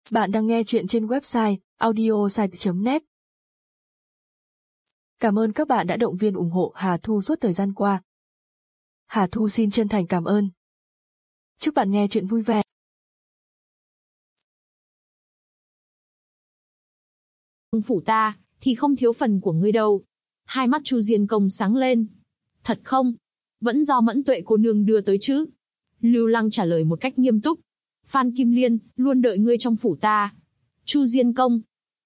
Bạn đang nghe chuyện trên website audiosite.net. Cảm ơn các bạn đã động viên ủng hộ Hà Thu suốt thời gian qua. Hà Thu xin chân thành cảm ơn. Chúc bạn nghe chuyện vui vẻ. Phủ ta, thì không thiếu phần của ngươi đâu. Hai mắt Chu Diên Công sáng lên. Thật không? Vẫn do Mẫn Tuệ cô nương đưa tới chứ? Lưu Lăng trả lời một cách nghiêm túc. Phan Kim Liên, luôn đợi ngươi trong phủ ta. Chu Diên Công.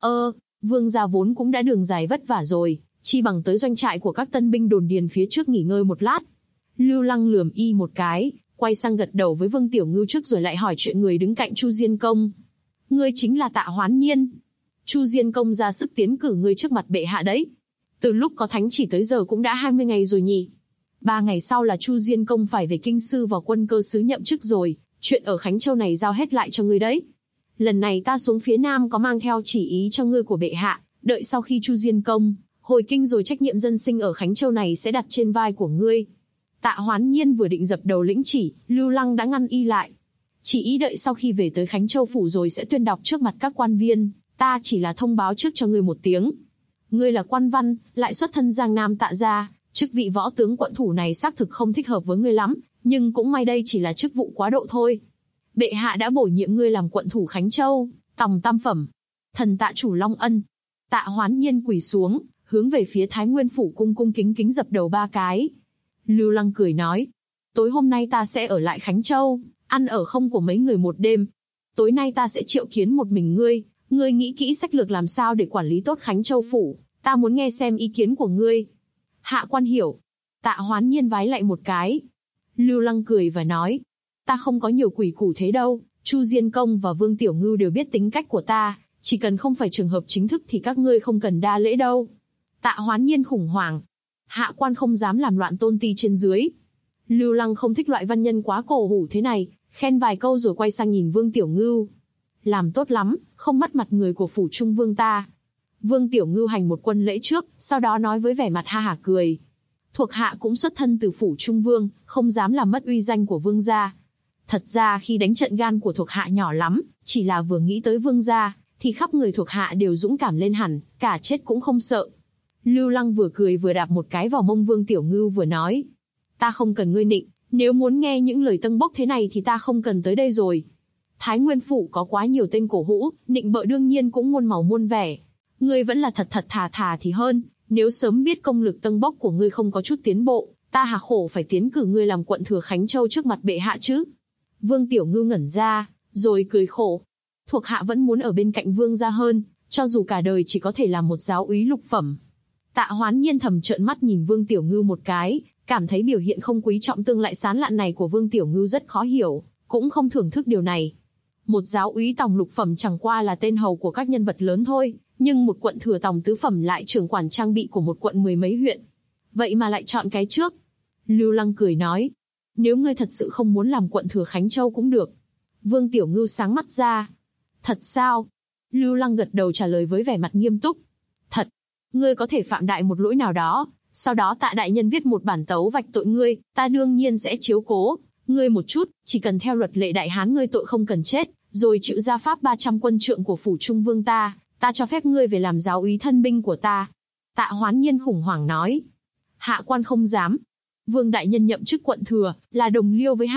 Vương gia vốn cũng đã đường dài vất vả rồi, chi bằng tới doanh trại của các tân binh đồn điền phía trước nghỉ ngơi một lát. Lưu Lăng lườm y một cái, quay sang gật đầu với Vương Tiểu Ngưu trước rồi lại hỏi chuyện người đứng cạnh Chu Diên Công. Ngươi chính là Tạ Hoán Nhiên. Chu Diên Công ra sức tiến cử ngươi trước mặt bệ hạ đấy. Từ lúc có thánh chỉ tới giờ cũng đã 20 ngày rồi nhỉ. 3 ngày sau là Chu Diên Công phải về kinh sư vào quân cơ sứ nhậm chức rồi, chuyện ở Khánh Châu này giao hết lại cho ngươi đấy. Lần này ta xuống phía Nam có mang theo chỉ ý cho ngươi của bệ hạ, đợi sau khi Chu Diên Công hồi kinh rồi trách nhiệm dân sinh ở Khánh Châu này sẽ đặt trên vai của ngươi. Tạ Hoán Nhiên vừa định dập đầu lĩnh chỉ, Lưu Lăng đã ngăn y lại. Chỉ ý đợi sau khi về tới Khánh Châu phủ rồi sẽ tuyên đọc trước mặt các quan viên, ta chỉ là thông báo trước cho ngươi một tiếng. Ngươi là quan văn, lại xuất thân Giang Nam Tạ gia, chức vị võ tướng quận thủ này xác thực không thích hợp với ngươi lắm, nhưng cũng may đây chỉ là chức vụ quá độ thôi. Bệ hạ đã bổ nhiệm ngươi làm quận thủ Khánh Châu, tòng tam phẩm. Thần tạ chủ long ân. Tạ Hoán Nhiên quỳ xuống, hướng về phía Thái Nguyên phủ cung cung kính kính dập đầu 3 cái. Lưu Lăng cười nói, tối hôm nay ta sẽ ở lại Khánh Châu, ăn ở không của mấy người một đêm. Tối nay ta sẽ triệu kiến một mình ngươi, ngươi nghĩ kỹ sách lược làm sao để quản lý tốt Khánh Châu phủ, ta muốn nghe xem ý kiến của ngươi. Hạ quan hiểu. Tạ Hoán Nhiên vái lại một cái. Lưu Lăng cười và nói, ta không có nhiều quỷ củ thế đâu, Chu Diên Công và Vương Tiểu Ngưu đều biết tính cách của ta, chỉ cần không phải trường hợp chính thức thì các ngươi không cần đa lễ đâu. Tạ Hoán Nhiên khủng hoảng. Hạ quan không dám làm loạn tôn ti trên dưới. Lưu Lăng không thích loại văn nhân quá cổ hủ thế này, khen vài câu rồi quay sang nhìn Vương Tiểu Ngưu. Làm tốt lắm, không mất mặt người của phủ Trung Vương ta. Vương Tiểu Ngưu hành một quân lễ trước, sau đó nói với vẻ mặt ha hả cười. Thuộc hạ cũng xuất thân từ phủ Trung Vương, không dám làm mất uy danh của Vương gia. Thật ra khi đánh trận gan của thuộc hạ nhỏ lắm, chỉ là vừa nghĩ tới Vương gia, thì khắp người thuộc hạ đều dũng cảm lên hẳn, cả chết cũng không sợ. Lưu Lăng vừa cười vừa đạp một cái vào mông Vương Tiểu Ngưu vừa nói. Ta không cần ngươi nịnh, nếu muốn nghe những lời tâng bốc thế này thì ta không cần tới đây rồi. Thái Nguyên phủ có quá nhiều tên cổ hũ, nịnh bợ đương nhiên cũng muôn màu muôn vẻ. Ngươi vẫn là thật thật thà thà thì hơn, nếu sớm biết công lực tâng bốc của ngươi không có chút tiến bộ, ta hà khổ phải tiến cử ngươi làm quận thừa Khánh Châu trước mặt bệ hạ chứ. Vương Tiểu Ngưu ngẩn ra, rồi cười khổ. Thuộc hạ vẫn muốn ở bên cạnh Vương gia hơn, cho dù cả đời chỉ có thể làm một giáo úy lục phẩm. Tạ Hoán Nhiên thầm trợn mắt nhìn Vương Tiểu Ngưu một cái, cảm thấy biểu hiện không quý trọng tương lại sán lạn này của Vương Tiểu Ngưu rất khó hiểu, cũng không thưởng thức điều này. Một giáo úy tòng lục phẩm chẳng qua là tên hầu của các nhân vật lớn thôi, nhưng một quận thừa tòng tứ phẩm lại trưởng quản trang bị của một quận 10 mấy huyện. Vậy mà lại chọn cái trước. Lưu Lăng cười nói, nếu ngươi thật sự không muốn làm quận thừa Khánh Châu cũng được. Vương Tiểu Ngưu sáng mắt ra. Thật sao? Lưu Lăng gật đầu trả lời với vẻ mặt nghiêm túc. Thật. Ngươi có thể phạm đại một lỗi nào đó, sau đó Tạ đại nhân viết một bản tấu vạch tội ngươi, ta đương nhiên sẽ chiếu cố ngươi một chút, chỉ cần theo luật lệ đại hán ngươi tội không cần chết, rồi chịu gia pháp 300 quân trượng của phủ Trung Vương ta cho phép ngươi về làm giáo úy thân binh của ta. Tạ Hoán Nhiên khủng hoảng nói. Hạ quan không dám. Vương đại nhân nhậm chức quận thừa, là đồng liêu với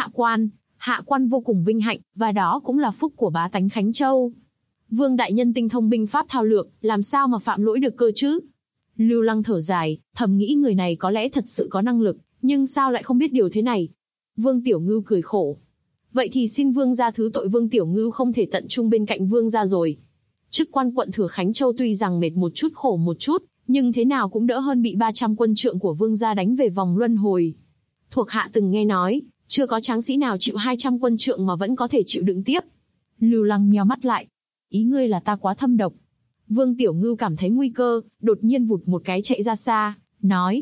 hạ quan vô cùng vinh hạnh, và đó cũng là phúc của bá tánh Khánh Châu. Vương đại nhân tinh thông binh pháp thao lược, làm sao mà phạm lỗi được cơ chứ? Lưu Lăng thở dài, thầm nghĩ người này có lẽ thật sự có năng lực, nhưng sao lại không biết điều thế này? Vương Tiểu Ngưu cười khổ. Vậy thì xin Vương gia thứ tội, Vương Tiểu Ngưu không thể tận trung bên cạnh Vương gia rồi. Chức quan quận thừa Khánh Châu tuy rằng mệt một chút khổ một chút, nhưng thế nào cũng đỡ hơn bị 300 quân trượng của Vương gia đánh về vòng luân hồi. Thuộc hạ từng nghe nói, chưa có tráng sĩ nào chịu 200 quân trượng mà vẫn có thể chịu đựng tiếp. Lưu Lăng nheo mắt lại. Ý ngươi là ta quá thâm độc. Vương Tiểu Ngưu cảm thấy nguy cơ, đột nhiên vụt một cái chạy ra xa, nói.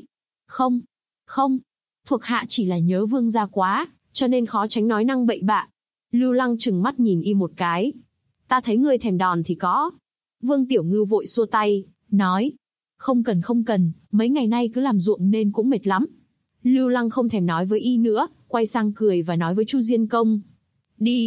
Không, thuộc hạ chỉ là nhớ Vương gia quá, cho nên khó tránh nói năng bậy bạ. Lưu Lăng trừng mắt nhìn y một cái. Ta thấy ngươi thèm đòn thì có. Vương Tiểu Ngưu vội xua tay, nói. Không cần, mấy ngày nay cứ làm ruộng nên cũng mệt lắm. Lưu Lăng không thèm nói với y nữa, quay sang cười và nói với Chu Diên Công. Đi.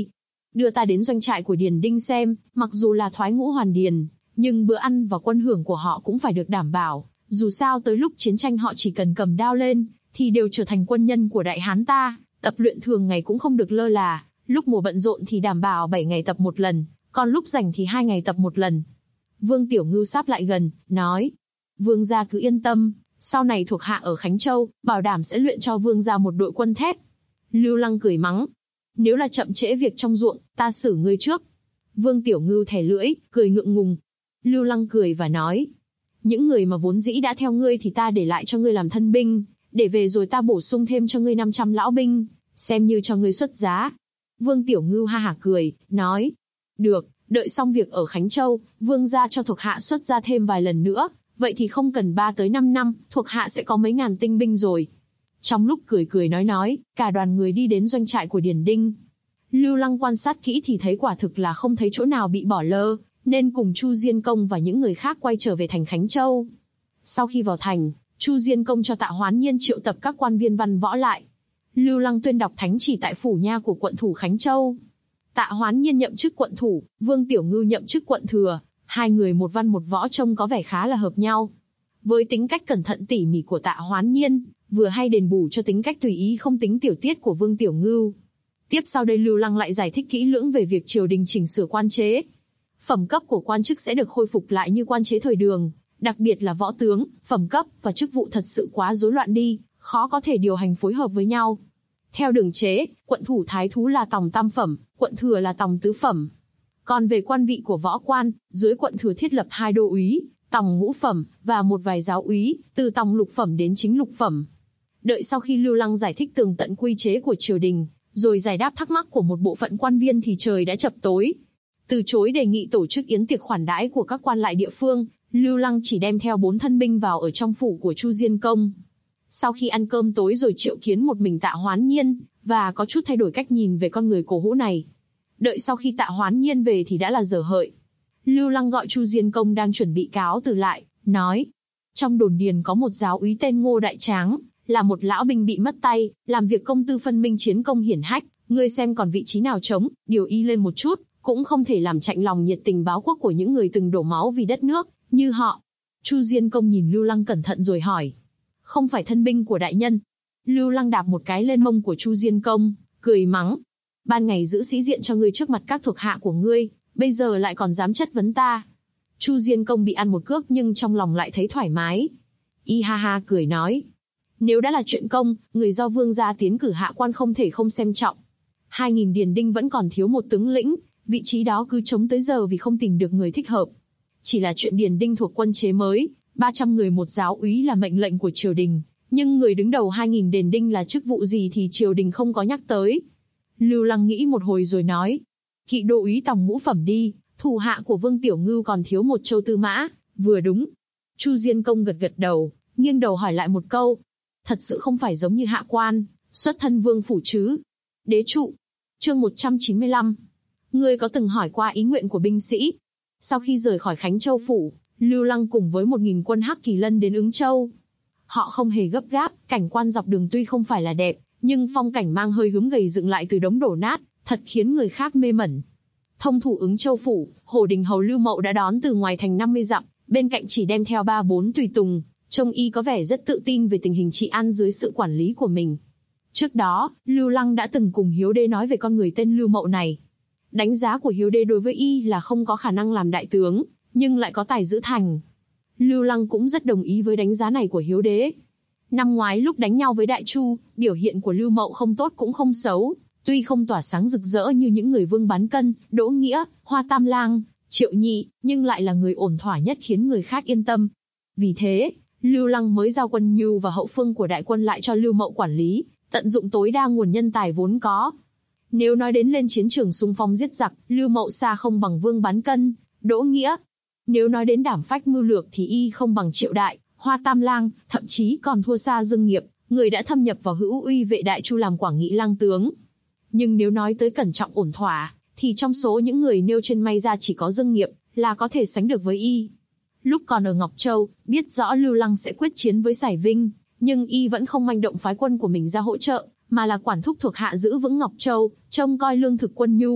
đưa ta đến doanh trại của Điền Đinh xem, mặc dù là thoái ngũ hoàn điền, nhưng bữa ăn và quân hưởng của họ cũng phải được đảm bảo, dù sao tới lúc chiến tranh họ chỉ cần cầm đao lên, thì đều trở thành quân nhân của Đại Hán ta, tập luyện thường ngày cũng không được lơ là, lúc mùa bận rộn thì đảm bảo 7 ngày tập một lần, còn lúc rảnh thì 2 ngày tập một lần. Vương Tiểu Ngưu sáp lại gần, nói, vương gia cứ yên tâm, sau này thuộc hạ ở Khánh Châu, bảo đảm sẽ luyện cho vương gia một đội quân thép. Lưu Lăng cười mắng, nếu là chậm trễ việc trong ruộng, ta xử ngươi trước. Vương Tiểu Ngưu thè lưỡi, cười ngượng ngùng. Lưu Lăng cười và nói, những người mà vốn dĩ đã theo ngươi thì ta để lại cho ngươi làm thân binh, để về rồi ta bổ sung thêm cho ngươi 500 lão binh, xem như cho ngươi xuất giá. Vương Tiểu Ngưu ha hả cười, nói, được, đợi xong việc ở Khánh Châu, vương gia cho thuộc hạ xuất ra thêm vài lần nữa, vậy thì không cần 3 tới 5 năm, thuộc hạ sẽ có mấy ngàn tinh binh rồi. Trong lúc cười cười nói, cả đoàn người đi đến doanh trại của Điền Đinh. Lưu Lăng quan sát kỹ thì thấy quả thực là không thấy chỗ nào bị bỏ lơ, nên cùng Chu Diên Công và những người khác quay trở về thành Khánh Châu. Sau khi vào thành, Chu Diên Công cho Tạ Hoán Nhiên triệu tập các quan viên văn võ lại. Lưu Lăng tuyên đọc thánh chỉ tại phủ nha của quận thủ Khánh Châu. Tạ Hoán Nhiên nhậm chức quận thủ, Vương Tiểu Ngưu nhậm chức quận thừa, hai người một văn một võ trông có vẻ khá là hợp nhau. Với tính cách cẩn thận tỉ mỉ của Tạ Hoán Nhiên, vừa hay đền bù cho tính cách tùy ý không tính tiểu tiết của Vương Tiểu Ngưu. Tiếp sau đây Lưu Lăng lại giải thích kỹ lưỡng về việc triều đình chỉnh sửa quan chế. Phẩm cấp của quan chức sẽ được khôi phục lại như quan chế thời Đường, đặc biệt là võ tướng, phẩm cấp và chức vụ thật sự quá rối loạn đi, khó có thể điều hành phối hợp với nhau. Theo Đường chế, quận thủ thái thú là tòng tam phẩm, quận thừa là tòng tứ phẩm. Còn về quan vị của võ quan, dưới quận thừa thiết lập 2 đô úy, tòng ngũ phẩm, và một vài giáo úy, từ tòng lục phẩm đến chính lục phẩm. Đợi sau khi Lưu Lăng giải thích tường tận quy chế của triều đình, rồi giải đáp thắc mắc của một bộ phận quan viên thì trời đã chập tối. Từ chối đề nghị tổ chức yến tiệc khoản đãi của các quan lại địa phương, Lưu Lăng chỉ đem theo 4 thân binh vào ở trong phủ của Chu Diên Công. Sau khi ăn cơm tối rồi triệu kiến một mình Tạ Hoán Nhiên, và có chút thay đổi cách nhìn về con người cổ hữu này. Đợi sau khi Tạ Hoán Nhiên về thì đã là giờ hợi. Lưu Lăng gọi Chu Diên Công đang chuẩn bị cáo từ lại, nói, trong đồn điền có một giáo úy tên Ngô Đại Tráng, là một lão binh bị mất tay, làm việc công tư phân minh chiến công hiển hách, ngươi xem còn vị trí nào trống, điều y lên một chút, cũng không thể làm chạnh lòng nhiệt tình báo quốc của những người từng đổ máu vì đất nước, như họ. Chu Diên Công nhìn Lưu Lăng cẩn thận rồi hỏi, không phải thân binh của đại nhân? Lưu Lăng đạp một cái lên mông của Chu Diên Công, cười mắng, ban ngày giữ sĩ diện cho ngươi trước mặt các thuộc hạ của ngươi, bây giờ lại còn dám chất vấn ta. Chu Diên Công bị ăn một cước nhưng trong lòng lại thấy thoải mái. Y ha ha cười nói, nếu đã là chuyện công, người do vương gia tiến cử hạ quan không thể không xem trọng. 2000 điền đinh vẫn còn thiếu một tướng lĩnh, vị trí đó cứ trống tới giờ vì không tìm được người thích hợp. Chỉ là chuyện điền đinh thuộc quân chế mới, 300 người một giáo úy là mệnh lệnh của triều đình, nhưng người đứng đầu 2000 điền đinh là chức vụ gì thì triều đình không có nhắc tới. Lưu Lăng nghĩ một hồi rồi nói, kỵ đô úy tòng ngũ phẩm đi, thủ hạ của Vương Tiểu Ngưu còn thiếu một châu tư mã, vừa đúng. Chu Diên Công gật gật đầu, nghiêng đầu hỏi lại một câu, thật sự không phải giống như hạ quan, xuất thân vương phủ chứ? Đế trụ. Chương 195. Ngươi có từng hỏi qua ý nguyện của binh sĩ? Sau khi rời khỏi Khánh Châu phủ, Lưu Lăng cùng với 1000 quân Hắc Kỳ Lân đến Ứng Châu. Họ không hề gấp gáp, cảnh quan dọc đường tuy không phải là đẹp, nhưng phong cảnh mang hơi gớm gầy dựng lại từ đống đổ nát, thật khiến người khác mê mẩn. Thông thủ Ứng Châu phủ, Hổ Đình hầu Lưu Mậu đã đón từ ngoài thành 50 dặm, bên cạnh chỉ đem theo 3-4 tùy tùng, trông y có vẻ rất tự tin về tình hình trị an dưới sự quản lý của mình. Trước đó, Lưu Lăng đã từng cùng Hiếu Đế nói về con người tên Lưu Mậu này. Đánh giá của Hiếu Đế đối với y là không có khả năng làm đại tướng, nhưng lại có tài giữ thành. Lưu Lăng cũng rất đồng ý với đánh giá này của Hiếu Đế. Năm ngoái lúc đánh nhau với Đại Chu, biểu hiện của Lưu Mậu không tốt cũng không xấu, tuy không tỏa sáng rực rỡ như những người Vương Bán Cân, Đỗ Nghĩa, Hoa Tam Lang, Triệu Nhị, nhưng lại là người ổn thỏa nhất khiến người khác yên tâm. Vì thế, Lưu Lăng mới giao quân nhu và hậu phương của đại quân lại cho Lưu Mậu quản lý, tận dụng tối đa nguồn nhân tài vốn có. Nếu nói đến lên chiến trường xung phong giết giặc, Lưu Mậu xa không bằng Vương Bán Cân, Đỗ Nghĩa. Nếu nói đến đảm phách mưu lược thì y không bằng Triệu Đại, Hoa Tam Lang, thậm chí còn thua xa Dương Nghiệp, người đã thâm nhập vào hữu uy vệ Đại Chu làm Quảng Nghị lang tướng. Nhưng nếu nói tới cẩn trọng ổn thỏa, thì trong số những người nêu trên may ra chỉ có Dương Nghiệp là có thể sánh được với y. Lúc còn ở Ngọc Châu, biết rõ Lưu Lăng sẽ quyết chiến với Sải Vinh, nhưng y vẫn không manh động phái quân của mình ra hỗ trợ, mà là quản thúc thuộc hạ giữ vững Ngọc Châu, trông coi lương thực quân nhu,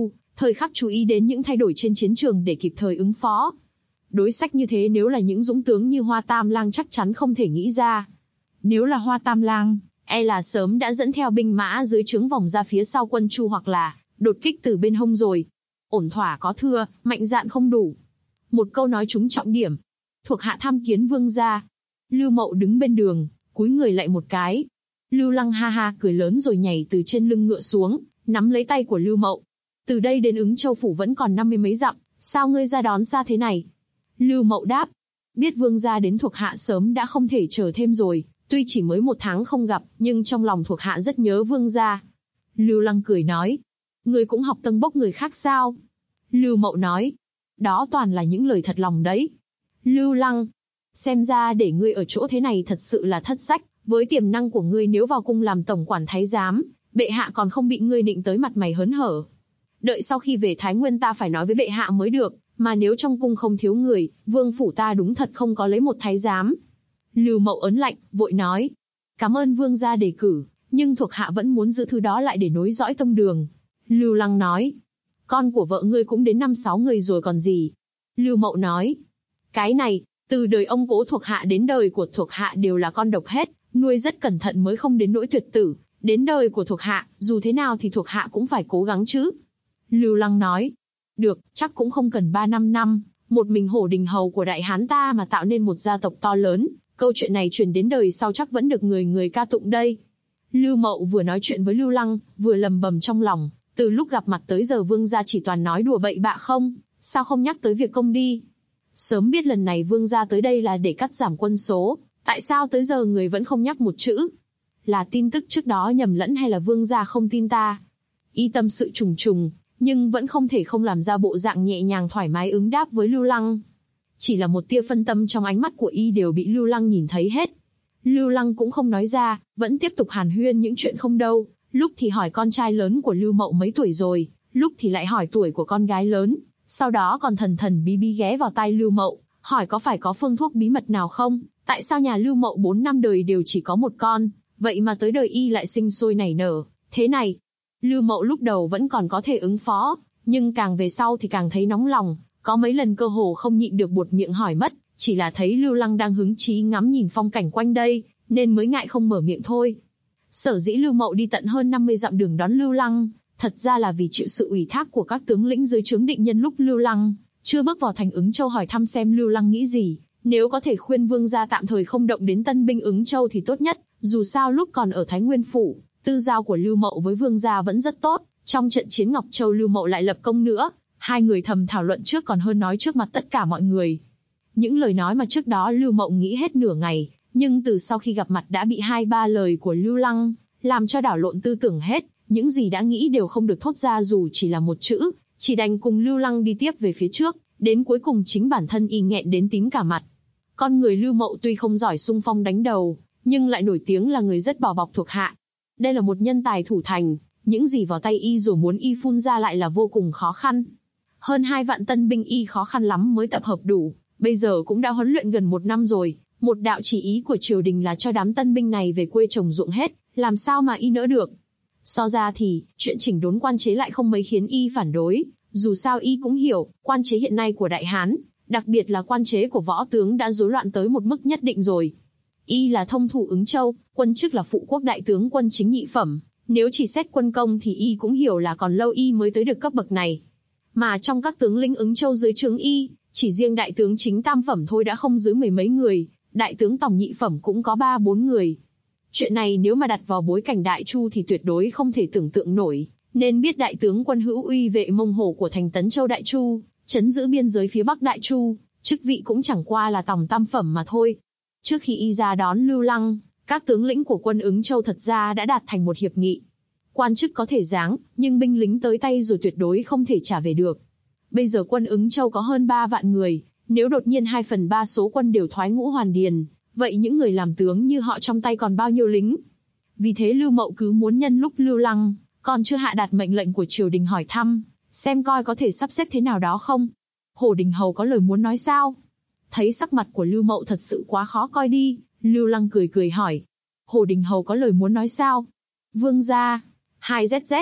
thời khắc chú ý đến những thay đổi trên chiến trường để kịp thời ứng phó. Đối sách như thế nếu là những dũng tướng như Hoa Tam Lang chắc chắn không thể nghĩ ra. Nếu là Hoa Tam Lang, e là sớm đã dẫn theo binh mã dưới trướng vòng ra phía sau quân Chu hoặc là đột kích từ bên hông rồi. Ổn thỏa có thưa, mạnh dạn không đủ. Một câu nói trúng trọng điểm. Thuộc hạ tham kiến vương gia. Lưu Mậu đứng bên đường, cúi người lại một cái. Lưu Lăng ha ha cười lớn rồi nhảy từ trên lưng ngựa xuống, nắm lấy tay của Lưu Mậu. Từ đây đến Ứng Châu phủ vẫn còn 50 mấy dặm, sao ngươi ra đón xa thế này? Lưu Mậu đáp, biết vương gia đến thuộc hạ sớm đã không thể chờ thêm rồi, tuy chỉ mới 1 tháng không gặp, nhưng trong lòng thuộc hạ rất nhớ vương gia. Lưu Lăng cười nói, ngươi cũng học tâng bốc người khác sao? Lưu Mậu nói, đó toàn là những lời thật lòng đấy. Lưu Lăng, xem ra để ngươi ở chỗ thế này thật sự là thất sách, với tiềm năng của ngươi nếu vào cung làm tổng quản thái giám, bệ hạ còn không bị ngươi nịnh tới mặt mày hớn hở. Đợi sau khi về Thái Nguyên ta phải nói với bệ hạ mới được, mà nếu trong cung không thiếu người, vương phủ ta đúng thật không có lấy một thái giám. Lưu Mậu ớn lạnh, vội nói, cảm ơn vương gia đề cử, nhưng thuộc hạ vẫn muốn giữ thứ đó lại để nối dõi tông đường. Lưu Lăng nói, con của vợ ngươi cũng đến 5-6 người rồi còn gì. Lưu Mậu nói, cái này, từ đời ông cố thuộc hạ đến đời của thuộc hạ đều là con độc hết, nuôi rất cẩn thận mới không đến nỗi tuyệt tử. Đến đời của thuộc hạ, dù thế nào thì thuộc hạ cũng phải cố gắng chứ. Lưu Lăng nói, được, chắc cũng không cần 3-5 năm, một mình Hổ Đình Hầu của Đại Hán ta mà tạo nên một gia tộc to lớn, câu chuyện này truyền đến đời sau chắc vẫn được người người ca tụng đây. Lưu Mậu vừa nói chuyện với Lưu Lăng, vừa lầm bầm trong lòng, từ lúc gặp mặt tới giờ vương gia chỉ toàn nói đùa bậy bạ không, sao không nhắc tới việc công đi. Sớm biết lần này vương gia tới đây là để cắt giảm quân số, tại sao tới giờ người vẫn không nhắc một chữ? Là tin tức trước đó nhầm lẫn hay là vương gia không tin ta? Y tâm sự trùng trùng, nhưng vẫn không thể không làm ra bộ dạng nhẹ nhàng thoải mái ứng đáp với Lưu Lăng. Chỉ là một tia phân tâm trong ánh mắt của y đều bị Lưu Lăng nhìn thấy hết. Lưu Lăng cũng không nói ra, vẫn tiếp tục hàn huyên những chuyện không đâu, lúc thì hỏi con trai lớn của Lưu Mậu mấy tuổi rồi, lúc thì lại hỏi tuổi của con gái lớn, sau đó còn thần thần bí bí ghé vào tai Lưu Mậu, hỏi có phải có phương thuốc bí mật nào không, tại sao nhà Lưu Mậu 4 năm đời đều chỉ có một con, vậy mà tới đời y lại sinh sôi nảy nở, thế này. Lưu Mậu lúc đầu vẫn còn có thể ứng phó, nhưng càng về sau thì càng thấy nóng lòng, có mấy lần cơ hồ không nhịn được buột miệng hỏi mất, chỉ là thấy Lưu Lăng đang hứng chí ngắm nhìn phong cảnh quanh đây, nên mới ngại không mở miệng thôi. Sở dĩ Lưu Mậu đi tận hơn 50 dặm đường đón Lưu Lăng, thật ra là vì chịu sự ủy thác của các tướng lĩnh dưới trướng Định nhân lúc Lưu Lăng chưa bước vào thành Ứng Châu hỏi thăm xem Lưu Lăng nghĩ gì, nếu có thể khuyên vương gia tạm thời không động đến tân binh Ứng Châu thì tốt nhất, dù sao lúc còn ở Thái Nguyên phủ, tư giao của Lưu Mậu với vương gia vẫn rất tốt, trong trận chiến Ngọc Châu Lưu Mậu lại lập công nữa, hai người thầm thảo luận trước còn hơn nói trước mặt tất cả mọi người. Những lời nói mà trước đó Lưu Mậu nghĩ hết nửa ngày, nhưng từ sau khi gặp mặt đã bị 2-3 lời của Lưu Lăng làm cho đảo lộn tư tưởng hết, những gì đã nghĩ đều không được thốt ra dù chỉ là một chữ, chỉ đành cùng Lưu Lăng đi tiếp về phía trước, đến cuối cùng chính bản thân y nghẹn đến tím cả mặt. Con người Lưu Mậu tuy không giỏi xung phong đánh đầu, nhưng lại nổi tiếng là người rất bỏ bọc thuộc hạ. Đây là một nhân tài thủ thành, những gì vào tay y rồi muốn y phun ra lại là vô cùng khó khăn. Hơn 2 vạn tân binh y khó khăn lắm mới tập hợp đủ, bây giờ cũng đã huấn luyện gần 1 năm rồi, một đạo chỉ ý của triều đình là cho đám tân binh này về quê trồng ruộng hết, làm sao mà y nỡ được. So ra thì, chuyện chỉnh đốn quan chế lại không mấy khiến y phản đối, dù sao y cũng hiểu, quan chế hiện nay của Đại Hán, đặc biệt là quan chế của võ tướng đã rối loạn tới một mức nhất định rồi. Y là thông thủ Ứng Châu, quân chức là phụ quốc đại tướng quân chính nhị phẩm, nếu chỉ xét quân công thì y cũng hiểu là còn lâu y mới tới được cấp bậc này. Mà trong các tướng lĩnh Ứng Châu dưới trướng y, chỉ riêng đại tướng chính tam phẩm thôi đã không dưới 10 mấy người, đại tướng tổng nhị phẩm cũng có 3-4 người. Chuyện này nếu mà đặt vào bối cảnh Đại Chu thì tuyệt đối không thể tưởng tượng nổi, nên biết đại tướng quân hữu uy vệ Mông Hổ của thành Tấn Châu Đại Chu, trấn giữ biên giới phía Bắc Đại Chu, chức vị cũng chẳng qua là tổng tam phẩm mà thôi. Trước khi y ra đón Lưu Lăng, các tướng lĩnh của quân Ứng Châu thật ra đã đạt thành một hiệp nghị. Quan chức có thể giáng, nhưng binh lính tới tay rồi tuyệt đối không thể trả về được. Bây giờ quân Ứng Châu có hơn 3 vạn người, nếu đột nhiên 2/3 số quân đều thoái ngũ hoàn điền, vậy những người làm tướng như họ trong tay còn bao nhiêu lính? Vì thế Lưu Mậu cứ muốn nhân lúc Lưu Lăng còn chưa hạ đạt mệnh lệnh của triều đình hỏi thăm, xem coi có thể sắp xếp thế nào đó không. Hổ Đình Hầu có lời muốn nói sao? Thấy sắc mặt của Lưu Mậu thật sự quá khó coi đi, Lưu Lăng cười cười hỏi. Hổ Đình Hầu có lời muốn nói sao? Vương gia, 2ZZ.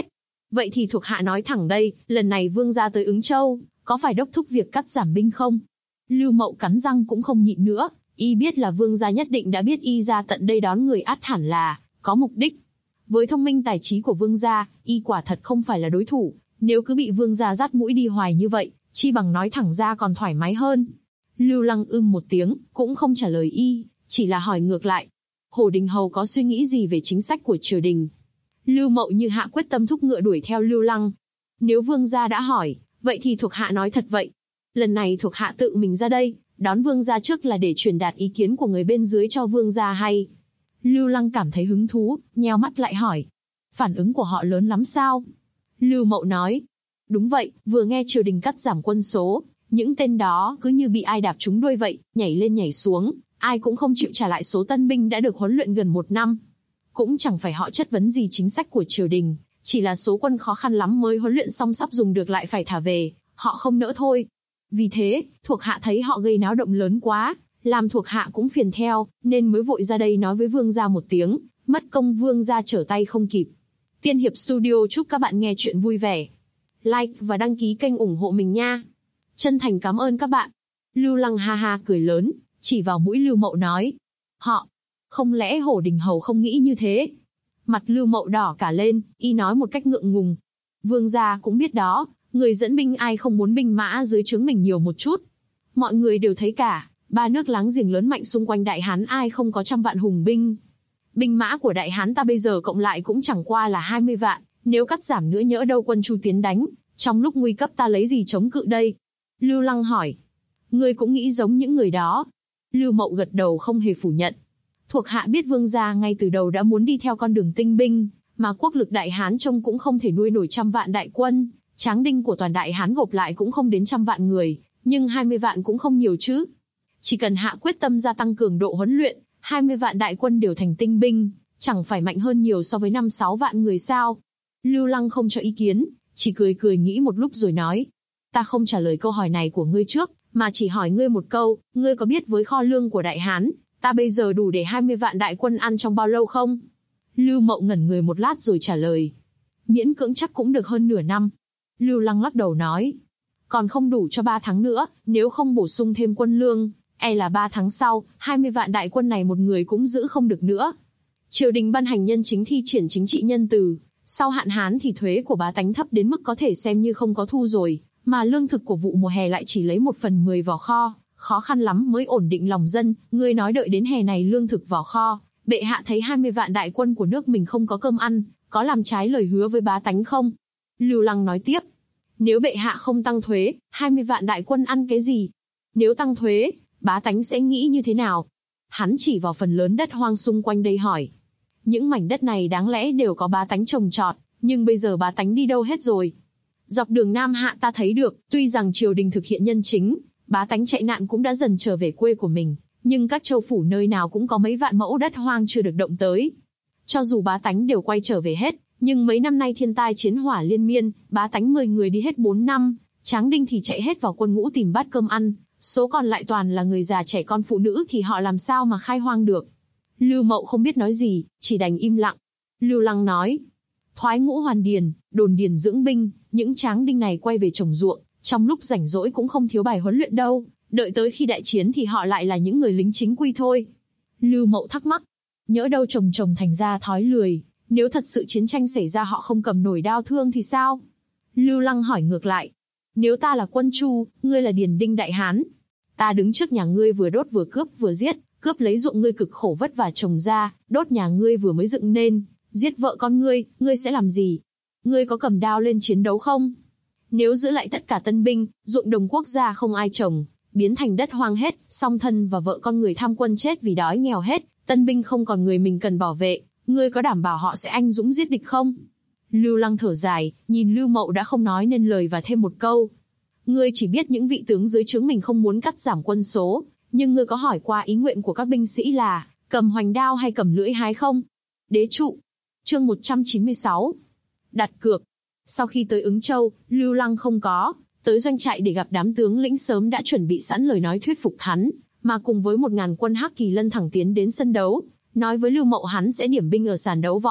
Vậy thì thuộc hạ nói thẳng đây, lần này vương gia tới Ứng Châu, có phải đốc thúc việc cắt giảm binh không? Lưu Mậu cắn răng cũng không nhịn nữa, y biết là vương gia nhất định đã biết y ra tận đây đón người ắt hẳn là có mục đích. Với thông minh tài trí của vương gia, y quả thật không phải là đối thủ, nếu cứ bị vương gia dắt mũi đi hoài như vậy, chi bằng nói thẳng ra còn thoải mái hơn. Lưu Lăng một tiếng, cũng không trả lời y, chỉ là hỏi ngược lại. Hổ Đình Hầu có suy nghĩ gì về chính sách của triều đình? Lưu Mậu như hạ quyết tâm thúc ngựa đuổi theo Lưu Lăng. Nếu vương gia đã hỏi, vậy thì thuộc hạ nói thật vậy. Lần này thuộc hạ tự mình ra đây, đón vương gia trước là để truyền đạt ý kiến của người bên dưới cho vương gia hay. Lưu Lăng cảm thấy hứng thú, nheo mắt lại hỏi. Phản ứng của họ lớn lắm sao? Lưu Mậu nói. Đúng vậy, vừa nghe triều đình cắt giảm quân số, những tên đó cứ như bị ai đạp trúng đuôi vậy, nhảy lên nhảy xuống, ai cũng không chịu trả lại số tân binh đã được huấn luyện gần 1 năm. Cũng chẳng phải họ chất vấn gì chính sách của triều đình, chỉ là số quân khó khăn lắm mới huấn luyện xong sắp dùng được lại phải thả về, họ không nỡ thôi. Vì thế, thuộc hạ thấy họ gây náo động lớn quá, làm thuộc hạ cũng phiền theo, nên mới vội ra đây nói với vương gia một tiếng, mất công vương gia trở tay không kịp. Tiên Hiệp Studio chúc các bạn nghe chuyện vui vẻ. Like và đăng ký kênh ủng hộ mình nha. Chân thành cảm ơn các bạn. Lưu Lăng ha ha cười lớn, chỉ vào mũi Lưu Mậu nói. Họ, không lẽ Hổ Đình Hầu không nghĩ như thế? Mặt Lưu Mậu đỏ cả lên, y nói một cách ngượng ngùng. Vương gia cũng biết đó, người dẫn binh ai không muốn binh mã dưới trướng mình nhiều một chút. Mọi người đều thấy cả, 3 nước láng giềng lớn mạnh xung quanh Đại Hán ai không có 100 vạn hùng binh. Binh mã của Đại Hán ta bây giờ cộng lại cũng chẳng qua là 20 vạn, nếu cắt giảm nữa nhỡ đâu quân Chu tiến đánh, trong lúc nguy cấp ta lấy gì chống cự đây? Lưu Lăng hỏi. Ngươi cũng nghĩ giống những người đó. Lưu Mậu gật đầu không hề phủ nhận. Thuộc hạ biết vương gia ngay từ đầu đã muốn đi theo con đường tinh binh, mà quốc lực Đại Hán trông cũng không thể nuôi nổi 100 vạn đại quân, tráng đinh của toàn Đại Hán gộp lại cũng không đến 100 vạn người, nhưng 20 vạn cũng không nhiều chứ. Chỉ cần hạ quyết tâm gia tăng cường độ huấn luyện, 20 vạn đại quân đều thành tinh binh, chẳng phải mạnh hơn nhiều so với 5-6 vạn người sao? Lưu Lăng không cho ý kiến, chỉ cười cười nghĩ một lúc rồi nói. Ta không trả lời câu hỏi này của ngươi trước, mà chỉ hỏi ngươi một câu, ngươi có biết với kho lương của Đại Hán, ta bây giờ đủ để 20 vạn đại quân ăn trong bao lâu không? Lưu Mậu ngẩn người một lát rồi trả lời. Miễn cưỡng chắc cũng được hơn nửa năm. Lưu Lăng lắc đầu nói. Còn không đủ cho 3 tháng nữa, nếu không bổ sung thêm quân lương, e là 3 tháng sau, 20 vạn đại quân này một người cũng giữ không được nữa. Triều đình ban hành nhân chính thi triển chính trị nhân từ, sau hạn hán thì thuế của bá tánh thấp đến mức có thể xem như không có thu rồi, mà lương thực của vụ mùa hè lại chỉ lấy 1/10 vào kho, khó khăn lắm mới ổn định lòng dân. Ngươi nói đợi đến hè này lương thực vào kho, bệ hạ thấy 20 vạn đại quân của nước mình không có cơm ăn, có làm trái lời hứa với bá tánh không? Lưu Lăng nói tiếp. Nếu bệ hạ không tăng thuế, 20 vạn đại quân ăn cái gì? Nếu tăng thuế, bá tánh sẽ nghĩ như thế nào? Hắn chỉ vào phần lớn đất hoang xung quanh đây hỏi. Những mảnh đất này đáng lẽ đều có bá tánh trồng trọt, nhưng bây giờ bá tánh đi đâu hết rồi? Dọc đường Nam Hạ ta thấy được, tuy rằng triều đình thực hiện nhân chính, bá tánh chạy nạn cũng đã dần trở về quê của mình, nhưng các châu phủ nơi nào cũng có mấy vạn mẫu đất hoang chưa được động tới. Cho dù bá tánh đều quay trở về hết, nhưng mấy năm nay thiên tai chiến hỏa liên miên, bá tánh 10 người đi hết 4 năm, tráng đinh thì chạy hết vào quân ngũ tìm bát cơm ăn, số còn lại toàn là người già trẻ con phụ nữ thì họ làm sao mà khai hoang được. Lưu Mậu không biết nói gì, chỉ đành im lặng. Lưu Lăng nói, thoái ngũ hoàn điền, đồn điền dưỡng binh, những tráng đinh này quay về trồng ruộng, trong lúc rảnh rỗi cũng không thiếu bài huấn luyện đâu, đợi tới khi đại chiến thì họ lại là những người lính chính quy thôi. Lưu Mậu thắc mắc, nhỡ đâu trồng thành ra thói lười, nếu thật sự chiến tranh xảy ra họ không cầm nổi đao thương thì sao? Lưu Lăng hỏi ngược lại, nếu ta là quân Chu, ngươi là điền đinh Đại Hán, ta đứng trước nhà ngươi vừa đốt vừa cướp vừa giết, cướp lấy ruộng ngươi cực khổ vất vả trồng ra, đốt nhà ngươi vừa mới dựng nên, giết vợ con ngươi sẽ làm gì? Ngươi có cầm đao lên chiến đấu không? Nếu giữ lại tất cả tân binh, ruộng đồng quốc gia không ai trồng, biến thành đất hoang hết, song thân và vợ con người tham quân chết vì đói nghèo hết, tân binh không còn người mình cần bảo vệ, ngươi có đảm bảo họ sẽ anh dũng giết địch không? Lưu Lăng thở dài, nhìn Lưu Mậu đã không nói nên lời và thêm một câu. Ngươi chỉ biết những vị tướng dưới trướng mình không muốn cắt giảm quân số, nhưng ngươi có hỏi qua ý nguyện của các binh sĩ là cầm hoành đao hay cầm lưỡi hái không? Đế trụ. Chương 196. Đặt cược. Sau khi tới Ứng Châu, Lưu Lăng không có tới doanh trại để gặp đám tướng lĩnh sớm đã chuẩn bị sẵn lời nói thuyết phục hắn, mà cùng với 1000 quân Hắc Kỳ Lân thẳng tiến đến sân đấu, nói với Lưu Mậu hắn sẽ điểm binh ở sàn đấu võ,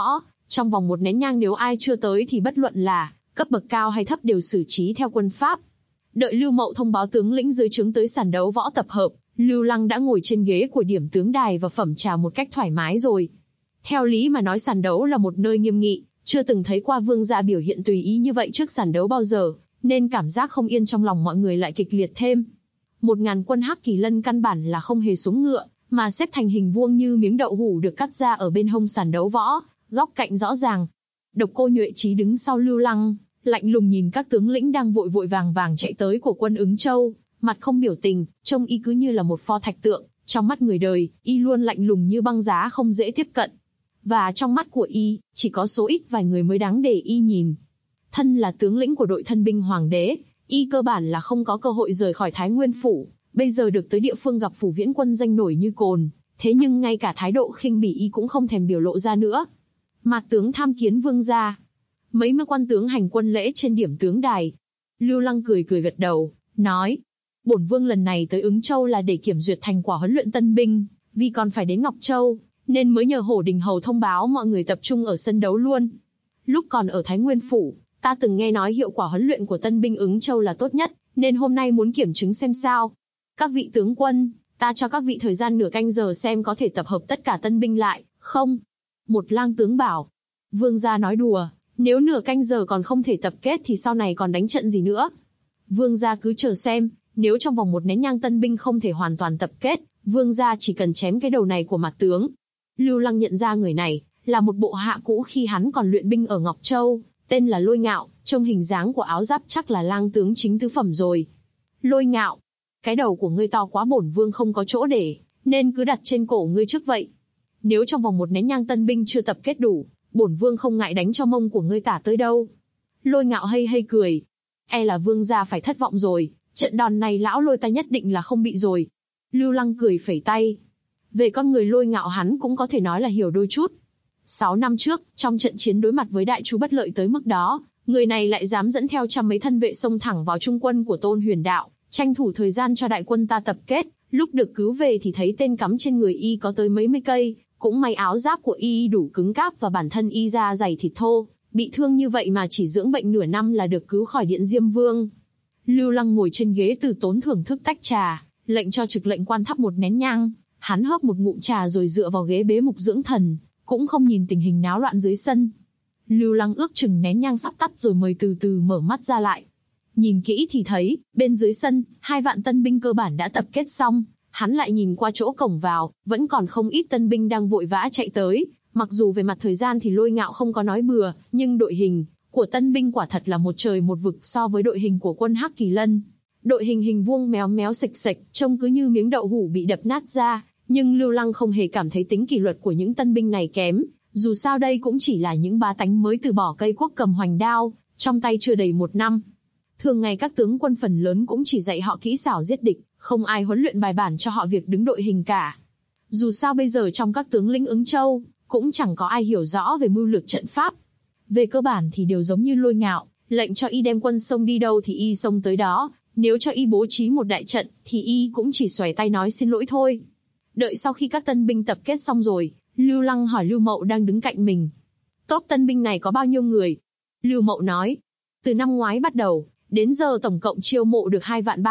Trong vòng một nén nhang nếu ai chưa tới thì bất luận là cấp bậc cao hay thấp đều xử trí theo quân pháp. Đợi Lưu Mậu thông báo tướng lĩnh dưới trướng tới sàn đấu võ tập hợp, Lưu Lăng đã ngồi trên ghế của điểm tướng đài và phẩm trà một cách thoải mái rồi. Theo lý mà nói sàn đấu là một nơi nghiêm nghị, chưa từng thấy qua vương gia biểu hiện tùy ý như vậy trước sàn đấu bao giờ, nên cảm giác không yên trong lòng mọi người lại kịch liệt thêm. 1000 quân Hắc Kỳ Lân căn bản là không hề xuống ngựa, mà xếp thành hình vuông như miếng đậu hủ được cắt ra ở bên hông sàn đấu võ, góc cạnh rõ ràng. Độc Cô Nhuệ Trí đứng sau Lưu Lăng, lạnh lùng nhìn các tướng lĩnh đang vội vội vàng vàng chạy tới của quân Ứng Châu, mặt không biểu tình, trông y cứ như là một pho thạch tượng, trong mắt người đời, y luôn lạnh lùng như băng giá không dễ tiếp cận. Và trong mắt của y, chỉ có số ít vài người mới đáng để y nhìn. Thân là tướng lĩnh của đội thân binh hoàng đế, y cơ bản là không có cơ hội rời khỏi Thái Nguyên Phủ, bây giờ được tới địa phương gặp Phủ Viễn Quân danh nổi như cồn, thế nhưng ngay cả thái độ khinh bỉ y cũng không thèm biểu lộ ra nữa. Mạt tướng tham kiến vương gia. Mấy mươi quan tướng hành quân lễ trên điểm tướng đài. Lưu Lăng cười cười gật đầu, nói: bổn vương lần này tới Ứng Châu là để kiểm duyệt thành quả huấn luyện tân binh, vì còn phải đến Ngọc Châu, nên mới nhờ Hổ Đình Hầu thông báo mọi người tập trung ở sân đấu luôn. Lúc còn ở Thái Nguyên Phủ, ta từng nghe nói hiệu quả huấn luyện của tân binh Ứng Châu là tốt nhất, nên hôm nay muốn kiểm chứng xem sao. Các vị tướng quân, ta cho các vị thời gian nửa canh giờ xem có thể tập hợp tất cả tân binh lại, không? Một lang tướng bảo. Vương gia nói đùa, nếu nửa canh giờ còn không thể tập kết thì sau này còn đánh trận gì nữa. Vương gia cứ chờ xem, nếu trong vòng một nén nhang tân binh không thể hoàn toàn tập kết, vương gia chỉ cần chém cái đầu này của mặt tướng. Lưu Lăng nhận ra người này là một bộ hạ cũ khi hắn còn luyện binh ở Ngọc Châu, tên là Lôi Ngạo, trông hình dáng của áo giáp chắc là lang tướng chính tứ phẩm rồi. Lôi Ngạo, cái đầu của ngươi to quá, bổn vương không có chỗ để, nên cứ đặt trên cổ ngươi trước vậy. Nếu trong vòng một nén nhang tân binh chưa tập kết đủ, bổn vương không ngại đánh cho mông của ngươi tả tới đâu. Lôi Ngạo hây hây cười. E là vương gia phải thất vọng rồi, trận đòn này lão Lôi ta nhất định là không bị rồi. Lưu Lăng cười phẩy tay. Về con người Lôi Ngạo hắn cũng có thể nói là hiểu đôi chút. 6 năm trước, trong trận chiến đối mặt với đại chú bất lợi tới mức đó, người này lại dám dẫn theo trăm mấy thân vệ xông thẳng vào trung quân của Tôn Huyền Đạo, tranh thủ thời gian cho đại quân ta tập kết. Lúc được cứu về thì thấy tên cắm trên người y có tới mấy mươi cây, cũng may áo giáp của y đủ cứng cáp và bản thân y da dày thịt thô, bị thương như vậy mà chỉ dưỡng bệnh nửa năm là được cứu khỏi Điện Diêm Vương. Lưu Lăng ngồi trên ghế từ tốn thưởng thức tách trà, lệnh cho trực lệnh quan thắp một nén nhang. Hắn hớp một ngụm trà rồi dựa vào ghế bế mục dưỡng thần, cũng không nhìn tình hình náo loạn dưới sân. Lưu Lăng ước chừng nén nhang sắp tắt rồi mới từ từ mở mắt ra lại. Nhìn kỹ thì thấy, bên dưới sân, 2 vạn tân binh cơ bản đã tập kết xong. Hắn lại nhìn qua chỗ cổng vào, vẫn còn không ít tân binh đang vội vã chạy tới. Mặc dù về mặt thời gian thì Lôi Ngạo không có nói bừa, nhưng đội hình của tân binh quả thật là một trời một vực so với đội hình của quân Hắc Kỳ Lân. Đội hình hình vuông méo méo xệch xệch, trông cứ như miếng đậu hủ bị đập nát ra. Nhưng Lưu Lăng không hề cảm thấy tính kỷ luật của những tân binh này kém. Dù sao đây cũng chỉ là những bá tánh mới từ bỏ cây quốc cầm hoành đao, trong tay chưa đầy 1 năm. Thường ngày các tướng quân phần lớn cũng chỉ dạy họ kỹ xảo giết địch, không ai huấn luyện bài bản cho họ việc đứng đội hình cả. Dù sao bây giờ trong các tướng lĩnh Ứng Châu, cũng chẳng có ai hiểu rõ về mưu lược trận pháp. Về cơ bản thì đều giống như Lôi Ngạo, lệnh cho y đem quân xông đi đâu thì y xông tới đó, nếu cho y bố trí một đại trận thì y cũng chỉ xoay tay nói xin lỗi thôi. Đợi sau khi các tân binh tập kết xong rồi, Lưu Lăng hỏi Lưu Mậu đang đứng cạnh mình. Tốp tân binh này có bao nhiêu người? Lưu Mậu nói, từ năm ngoái bắt đầu, đến giờ tổng cộng chiêu mộ được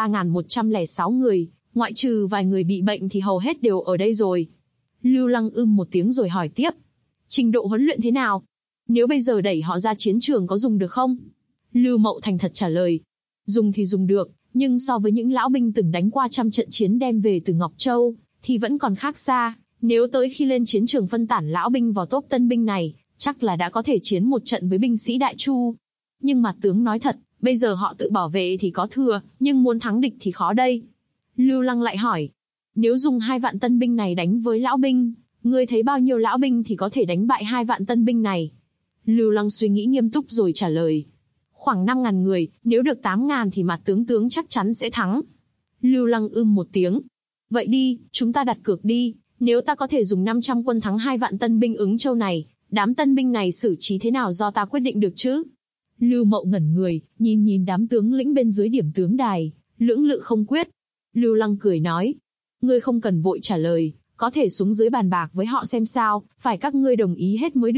2.3106 người, ngoại trừ vài người bị bệnh thì hầu hết đều ở đây rồi. Lưu Lăng một tiếng rồi hỏi tiếp. Trình độ huấn luyện thế nào? Nếu bây giờ đẩy họ ra chiến trường có dùng được không? Lưu Mậu thành thật trả lời. Dùng thì dùng được, nhưng so với những lão binh từng đánh qua trăm trận chiến đem về từ Ngọc Châu, thì vẫn còn khác xa. Nếu tới khi lên chiến trường phân tản lão binh vào tốp tân binh này, chắc là đã có thể chiến một trận với binh sĩ Đại Chu. Nhưng mà tướng nói thật, bây giờ họ tự bảo vệ thì có thừa, nhưng muốn thắng địch thì khó đây. Lưu Lăng lại hỏi, nếu dùng 2 vạn tân binh này đánh với lão binh, ngươi thấy bao nhiêu lão binh thì có thể đánh bại 2 vạn tân binh này? Lưu Lăng suy nghĩ nghiêm túc rồi trả lời, khoảng 5.000 người, nếu được 8.000 thì mặt tướng chắc chắn sẽ thắng. Lưu Lăng một tiếng. Vậy đi, chúng ta đặt cược đi, nếu ta có thể dùng 500 quân thắng 2 vạn tân binh Ứng Châu này, đám tân binh này xử trí thế nào do ta quyết định được chứ? Lưu Mậu ngẩn người, nhìn đám tướng lĩnh bên dưới điểm tướng đài, lưỡng lự không quyết. Lưu Lăng cười nói, ngươi không cần vội trả lời, có thể xuống dưới bàn bạc với họ xem sao, phải các ngươi đồng ý hết mới được,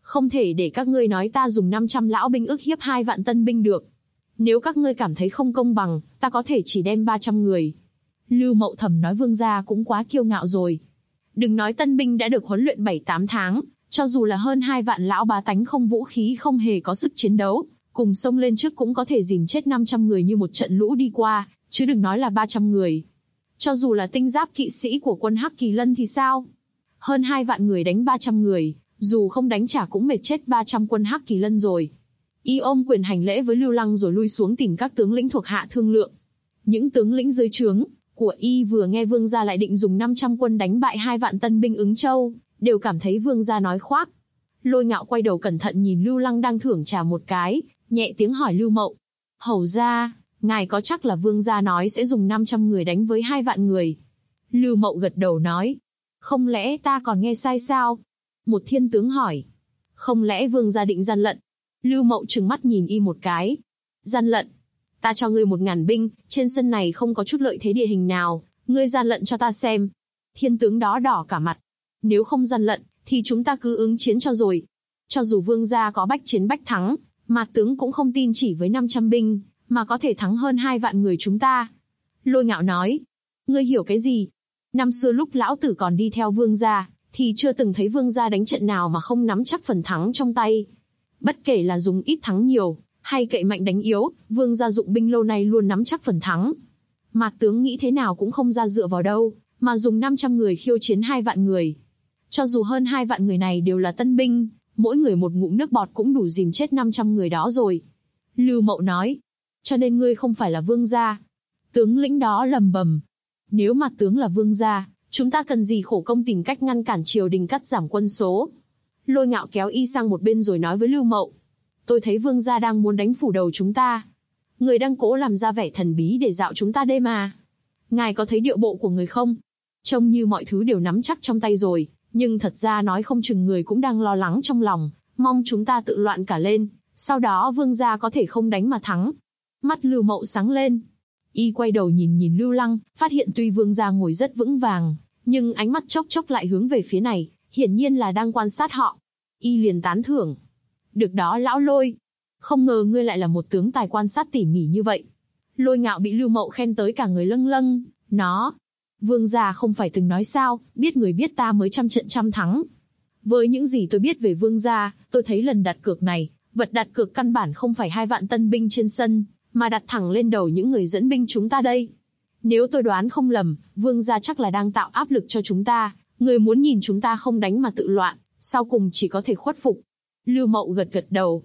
Không thể để các ngươi nói ta dùng 500 lão binh ức hiếp 2 vạn tân binh được. Nếu các ngươi cảm thấy không công bằng, ta có thể chỉ đem 300 người. Lưu Mậu thầm nói vương gia cũng quá kiêu ngạo rồi. Đừng nói tân binh đã được huấn luyện 7-8 tháng, cho dù là hơn 2 vạn lão bá tánh không vũ khí không hề có sức chiến đấu, cùng xông lên trước cũng có thể dìm chết 500 người như một trận lũ đi qua, chứ đừng nói là 300 người. Cho dù là tinh giáp kỵ sĩ của quân Hắc Kỳ Lân thì sao? Hơn 2 vạn người đánh 300 người, dù không đánh trả cũng mệt chết 300 quân Hắc Kỳ Lân rồi. Y ôm quyền hành lễ với Lưu Lăng rồi lui xuống tìm các tướng lĩnh thuộc hạ thương lượng. Những tướng lĩnh dưới trướng của Y vừa nghe vương gia lại định dùng 500 quân đánh bại 2 vạn tân binh Ứng Châu, đều cảm thấy vương gia nói khoác. Lôi Ngạo quay đầu cẩn thận nhìn Lưu Lăng đang thưởng trà một cái, nhẹ tiếng hỏi Lưu Mậu: "Hầu gia, ngài có chắc là vương gia nói sẽ dùng 500 người đánh với 2 vạn người?" Lưu Mậu gật đầu nói: "Không lẽ ta còn nghe sai sao?" Một thiên tướng hỏi: "Không lẽ vương gia định gian lận?" Lưu Mậu trừng mắt nhìn Y một cái. "Gian lận? Ta cho ngươi 1000 binh, trên sân này không có chút lợi thế địa hình nào, ngươi gian lận cho ta xem." Thiên tướng đó đỏ cả mặt. "Nếu không gian lận, thì chúng ta cứ ứng chiến cho rồi. Cho dù vương gia có bách chiến bách thắng, mà tướng cũng không tin chỉ với 500 binh, mà có thể thắng hơn 2 vạn người chúng ta." Lôi Ngạo nói: "Ngươi hiểu cái gì? Năm xưa lúc lão tử còn đi theo vương gia, thì chưa từng thấy vương gia đánh trận nào mà không nắm chắc phần thắng trong tay. Bất kể là dùng ít thắng nhiều, hay cậy mạnh đánh yếu, vương gia dụng binh lâu nay luôn nắm chắc phần thắng. Mạc tướng nghĩ thế nào cũng không ra dựa vào đâu, mà dùng 500 người khiêu chiến 2 vạn người. Cho dù hơn 2 vạn người này đều là tân binh, mỗi người một ngụm nước bọt cũng đủ dìm chết 500 người đó rồi." Lưu Mậu nói: "Cho nên ngươi không phải là vương gia." Tướng lĩnh đó lầm bầm: "Nếu Mạc tướng là vương gia, chúng ta cần gì khổ công tìm cách ngăn cản triều đình cắt giảm quân số." Lôi Ngạo kéo Y sang một bên rồi nói với Lưu Mậu: "Tôi thấy vương gia đang muốn đánh phủ đầu chúng ta. Người đang cố làm ra vẻ thần bí để dạo chúng ta đây mà. Ngài có thấy điệu bộ của người không? Trông như mọi thứ đều nắm chắc trong tay rồi, nhưng thật ra nói không chừng người cũng đang lo lắng trong lòng, mong chúng ta tự loạn cả lên, sau đó vương gia có thể không đánh mà thắng." Mắt Lưu Mậu sáng lên. Y quay đầu nhìn Lưu Lăng, phát hiện tuy vương gia ngồi rất vững vàng, nhưng ánh mắt chốc chốc lại hướng về phía này, hiển nhiên là đang quan sát họ. Y liền tán thưởng: "Được đó lão Lôi, không ngờ ngươi lại là một tướng tài quan sát tỉ mỉ như vậy." Lôi Ngạo bị Lưu Mậu khen tới cả người lâng lâng, nó: "Vương gia không phải từng nói sao, biết người biết ta mới trăm trận trăm thắng. Với những gì tôi biết về vương gia, tôi thấy lần đặt cược này, vật đặt cược căn bản không phải 2 vạn tân binh trên sân, mà đặt thẳng lên đầu những người dẫn binh chúng ta đây. Nếu tôi đoán không lầm, vương gia chắc là đang tạo áp lực cho chúng ta, người muốn nhìn chúng ta không đánh mà tự loạn, sau cùng chỉ có thể khuất phục." Lưu Mậu gật gật đầu.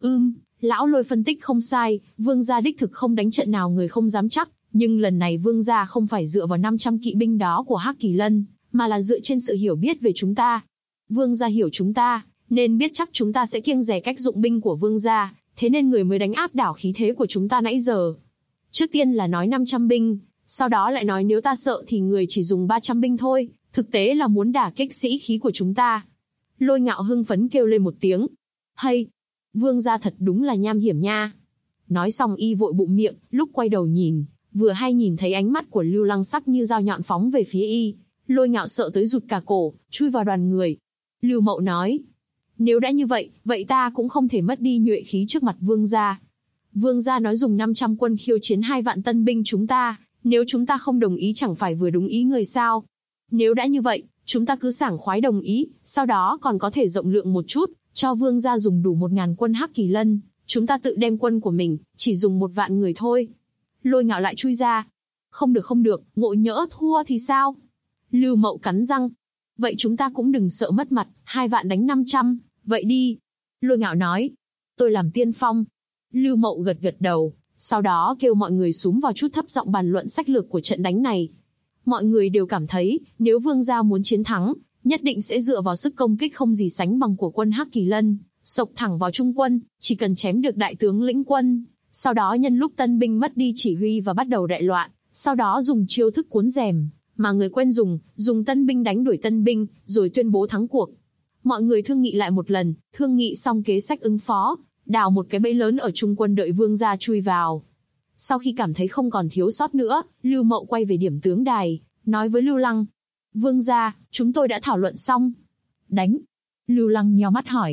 Lão Lôi phân tích không sai, vương gia đích thực không đánh trận nào người không dám chắc, nhưng lần này vương gia không phải dựa vào 500 kỵ binh đó của Hắc Kỳ Lân, mà là dựa trên sự hiểu biết về chúng ta. Vương gia hiểu chúng ta, nên biết chắc chúng ta sẽ kiêng dè cách dụng binh của vương gia, thế nên người mới đánh áp đảo khí thế của chúng ta nãy giờ. Trước tiên là nói 500 binh, sau đó lại nói nếu ta sợ thì người chỉ dùng 300 binh thôi, thực tế là muốn đả kích sĩ khí của chúng ta. Lôi Ngạo hưng phấn kêu lên một tiếng: "Hay! Vương gia thật đúng là nham hiểm nha." Nói xong Y vội bụm miệng, lúc quay đầu nhìn, vừa hay nhìn thấy ánh mắt của Lưu Lăng sắc như dao nhọn phóng về phía Y. Lôi Ngạo sợ tới rụt cả cổ, chui vào đoàn người. Lưu Mậu nói: "Nếu đã như vậy, vậy ta cũng không thể mất đi nhuệ khí trước mặt vương gia. Vương gia nói dùng 500 quân khiêu chiến 2 vạn tân binh chúng ta, nếu chúng ta không đồng ý chẳng phải vừa đúng ý người sao? Nếu đã như vậy, chúng ta cứ sảng khoái đồng ý, sau đó còn có thể rộng lượng một chút, cho vương gia dùng đủ 1000 quân Hắc Kỳ Lân, chúng ta tự đem quân của mình, chỉ dùng 1 vạn người thôi." Lôi Ngạo lại chui ra: không được, ngộ nhỡ thua thì sao?" Lưu Mậu cắn răng: "Vậy chúng ta cũng đừng sợ mất mặt, 2 vạn đánh 500, vậy đi." Lôi Ngạo nói: "Tôi làm tiên phong." Lưu Mậu gật gật đầu, sau đó kêu mọi người xúm vào chút thấp giọng bàn luận sách lược của trận đánh này. Mọi người đều cảm thấy, nếu vương gia muốn chiến thắng, nhất định sẽ dựa vào sức công kích không gì sánh bằng của quân Hắc Kỳ Lân, xộc thẳng vào trung quân, chỉ cần chém được đại tướng lĩnh quân, sau đó nhân lúc tân binh mất đi chỉ huy và bắt đầu đại loạn, sau đó dùng chiêu thức cuốn rèm, mà người quen dùng tân binh đánh đuổi tân binh, rồi tuyên bố thắng cuộc. Mọi người thương nghị lại một lần, thương nghị xong kế sách ứng phó, đào một cái bẫy lớn ở trung quân đợi vương gia chui vào. Sau khi cảm thấy không còn thiếu sót nữa, Lưu Mậu quay về điểm tướng đài, nói với Lưu Lăng: "Vương gia, chúng tôi đã thảo luận xong." "Đánh?" Lưu Lăng nheo mắt hỏi.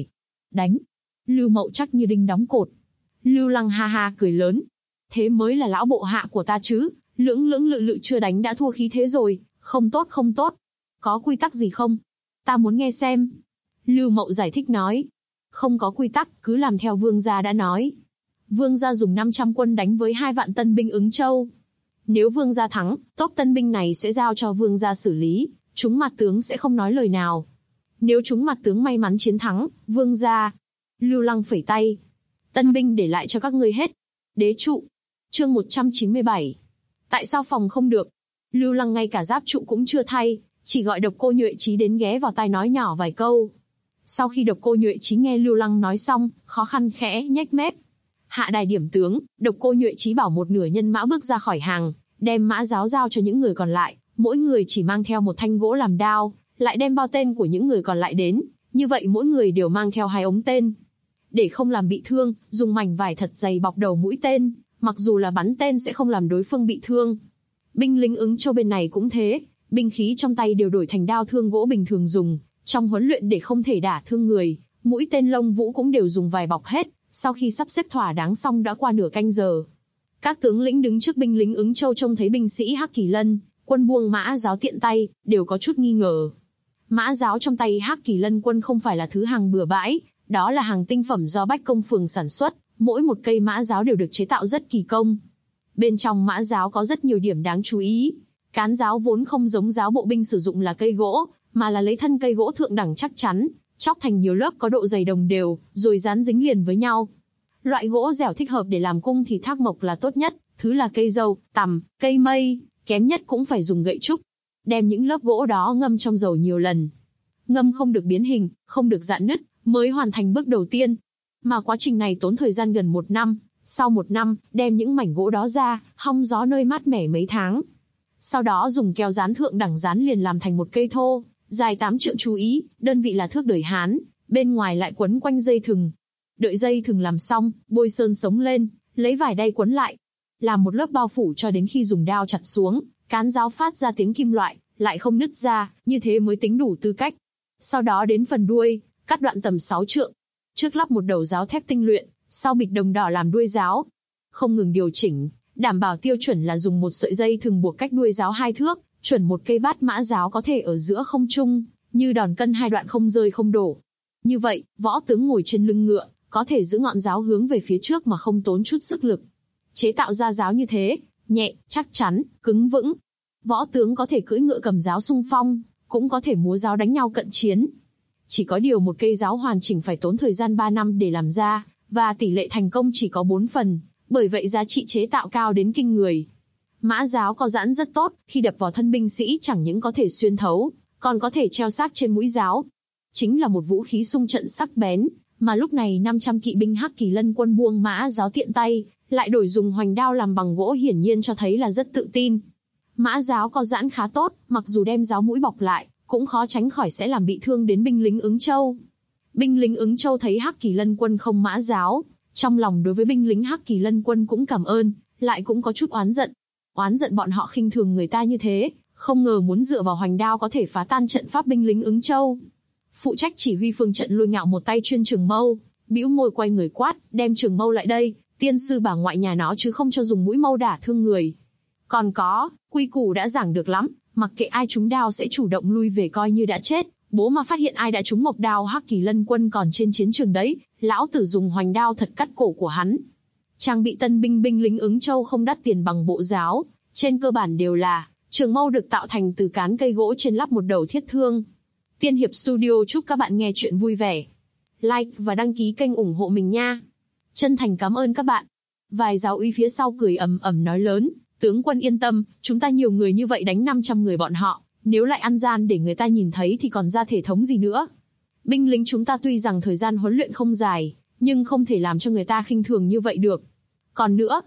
Đánh. Lưu Mậu chắc như đinh đóng cột. Lưu Lăng ha ha cười lớn. Thế mới là lão bộ hạ của ta chứ, lưỡng lưỡng lự lự chưa đánh đã thua khí thế rồi, không tốt không tốt. Có quy tắc gì không? Ta muốn nghe xem. Lưu Mậu giải thích nói. Không có quy tắc, cứ làm theo vương gia đã nói. Vương gia dùng 500 quân đánh với 2 vạn tân binh Ứng Châu. Nếu vương gia thắng, tốp tân binh này sẽ giao cho vương gia xử lý, chúng mặt tướng sẽ không nói lời nào. Nếu chúng mặt tướng may mắn chiến thắng, vương gia. Lưu Lăng phẩy tay. Tân binh để lại cho các ngươi hết. Đế trụ. Chương 197. Tại sao phòng không được? Lưu Lăng ngay cả giáp trụ cũng chưa thay, chỉ gọi Độc Cô Nhuệ Chí đến ghé vào tai nói nhỏ vài câu. Sau khi Độc Cô Nhuệ Chí nghe Lưu Lăng nói xong, khó khăn khẽ nhếch mép. Hạ đài điểm tướng, Độc Cô Nhuệ Chí bảo một nửa nhân mã bước ra khỏi hàng, đem mã giáo giao cho những người còn lại, mỗi người chỉ mang theo một thanh gỗ làm đao, lại đem bao tên của những người còn lại đến, như vậy mỗi người đều mang theo 2 ống tên. Để không làm bị thương, dùng mảnh vải thật dày bọc đầu mũi tên, mặc dù là bắn tên sẽ không làm đối phương bị thương. Binh lính Ứng Châu bên này cũng thế, binh khí trong tay đều đổi thành đao thương gỗ bình thường dùng, trong huấn luyện để không thể đả thương người, mũi tên lông vũ cũng đều dùng vải bọc hết. Sau khi sắp xếp thỏa đáng xong đã qua nửa canh giờ. Các tướng lĩnh đứng trước binh lính Ứng Châu trông thấy binh sĩ Hắc Kỳ Lân, quân buông mã giáo tiện tay, đều có chút nghi ngờ. Mã giáo trong tay Hắc Kỳ Lân quân không phải là thứ hàng bừa bãi, đó là hàng tinh phẩm do Bách Công Phường sản xuất, mỗi một cây mã giáo đều được chế tạo rất kỳ công. Bên trong mã giáo có rất nhiều điểm đáng chú ý. Cán giáo vốn không giống giáo bộ binh sử dụng là cây gỗ, mà là lấy thân cây gỗ thượng đẳng chắc chắn, chóc thành nhiều lớp có độ dày đồng đều, rồi dán dính liền với nhau. Loại gỗ dẻo thích hợp để làm cung thì thác mộc là tốt nhất, thứ là cây dâu, tằm, cây mây, kém nhất cũng phải dùng gậy trúc. Đem những lớp gỗ đó ngâm trong dầu nhiều lần. Ngâm không được biến hình, không được rạn nứt, mới hoàn thành bước đầu tiên. Mà quá trình này tốn thời gian gần 1 năm, sau 1 năm, đem những mảnh gỗ đó ra, hong gió nơi mát mẻ mấy tháng. Sau đó dùng keo dán thượng đẳng dán liền làm thành một cây thô, dài 8 trượng chú ý, đơn vị là thước đời Hán, bên ngoài lại quấn quanh dây thừng. Đợi dây thừng làm xong, bôi sơn sống lên, lấy vải đay quấn lại. Làm một lớp bao phủ cho đến khi dùng đao chặt xuống, cán giáo phát ra tiếng kim loại, lại không nứt ra, như thế mới tính đủ tư cách. Sau đó đến phần đuôi, cắt đoạn tầm 6 trượng. Trước lắp một đầu giáo thép tinh luyện, sau bịch đồng đỏ làm đuôi giáo. Không ngừng điều chỉnh, đảm bảo tiêu chuẩn là dùng một sợi dây thừng buộc cách đuôi giáo 2 thước, chuẩn một cây bát mã giáo có thể ở giữa không trung, như đòn cân 2 đoạn không rơi không đổ. Như vậy, võ tướng ngồi trên lưng ngựa, có thể giữ ngọn giáo hướng về phía trước mà không tốn chút sức lực. Chế tạo ra giáo như thế, nhẹ, chắc chắn, cứng vững. Võ tướng có thể cưỡi ngựa cầm giáo xung phong, cũng có thể múa giáo đánh nhau cận chiến. Chỉ có điều một cây giáo hoàn chỉnh phải tốn thời gian 3 năm để làm ra, và tỷ lệ thành công chỉ có 4 phần, bởi vậy giá trị chế tạo cao đến kinh người. Mã giáo có giãn rất tốt, khi đập vào thân binh sĩ chẳng những có thể xuyên thấu, còn có thể treo xác trên mũi giáo. Chính là một vũ khí xung trận sắc bén, mà lúc này 500 kỵ binh Hắc Kỳ Lân quân buông mã giáo tiện tay, lại đổi dùng hoành đao làm bằng gỗ hiển nhiên cho thấy là rất tự tin. Mã giáo có giãn khá tốt, mặc dù đem giáo mũi bọc lại, cũng khó tránh khỏi sẽ làm bị thương đến binh lính Ứng Châu. Binh lính Ứng Châu thấy Hắc Kỳ Lân quân không mã giáo, trong lòng đối với binh lính Hắc Kỳ Lân quân cũng cảm ơn, lại cũng có chút oán giận. Oán giận bọn họ khinh thường người ta như thế, không ngờ muốn dựa vào hoành đao có thể phá tan trận pháp binh lính Ứng Châu. Phụ trách chỉ huy phương trận Lôi Ngạo một tay chuyên trường mâu, bĩu môi quay người quát, đem trường mâu lại đây, tiên sư bà ngoại nhà nó chứ không cho dùng mũi mâu đả thương người. Còn có, quy củ đã giảng được lắm, mặc kệ ai trúng đao sẽ chủ động lui về coi như đã chết, bố mà phát hiện ai đã trúng mộc đao Hắc Kỳ Lân quân còn trên chiến trường đấy, lão tử dùng hoành đao thật cắt cổ của hắn. Trang bị tân binh binh lính Ứng Châu không đắt tiền bằng bộ giáo, trên cơ bản đều là trường mâu được tạo thành từ cán cây gỗ trên lắp một đầu thiết thương. Tiên Hiệp Studio chúc các bạn nghe chuyện vui vẻ. Like và đăng ký kênh ủng hộ mình nha. Chân thành cảm ơn các bạn. Vài giáo úy phía sau cười ầm ầm nói lớn, tướng quân yên tâm, chúng ta nhiều người như vậy đánh 500 người bọn họ, nếu lại ăn gian để người ta nhìn thấy thì còn ra thể thống gì nữa. Binh lính chúng ta tuy rằng thời gian huấn luyện không dài, nhưng không thể làm cho người ta khinh thường như vậy được. Còn nữa,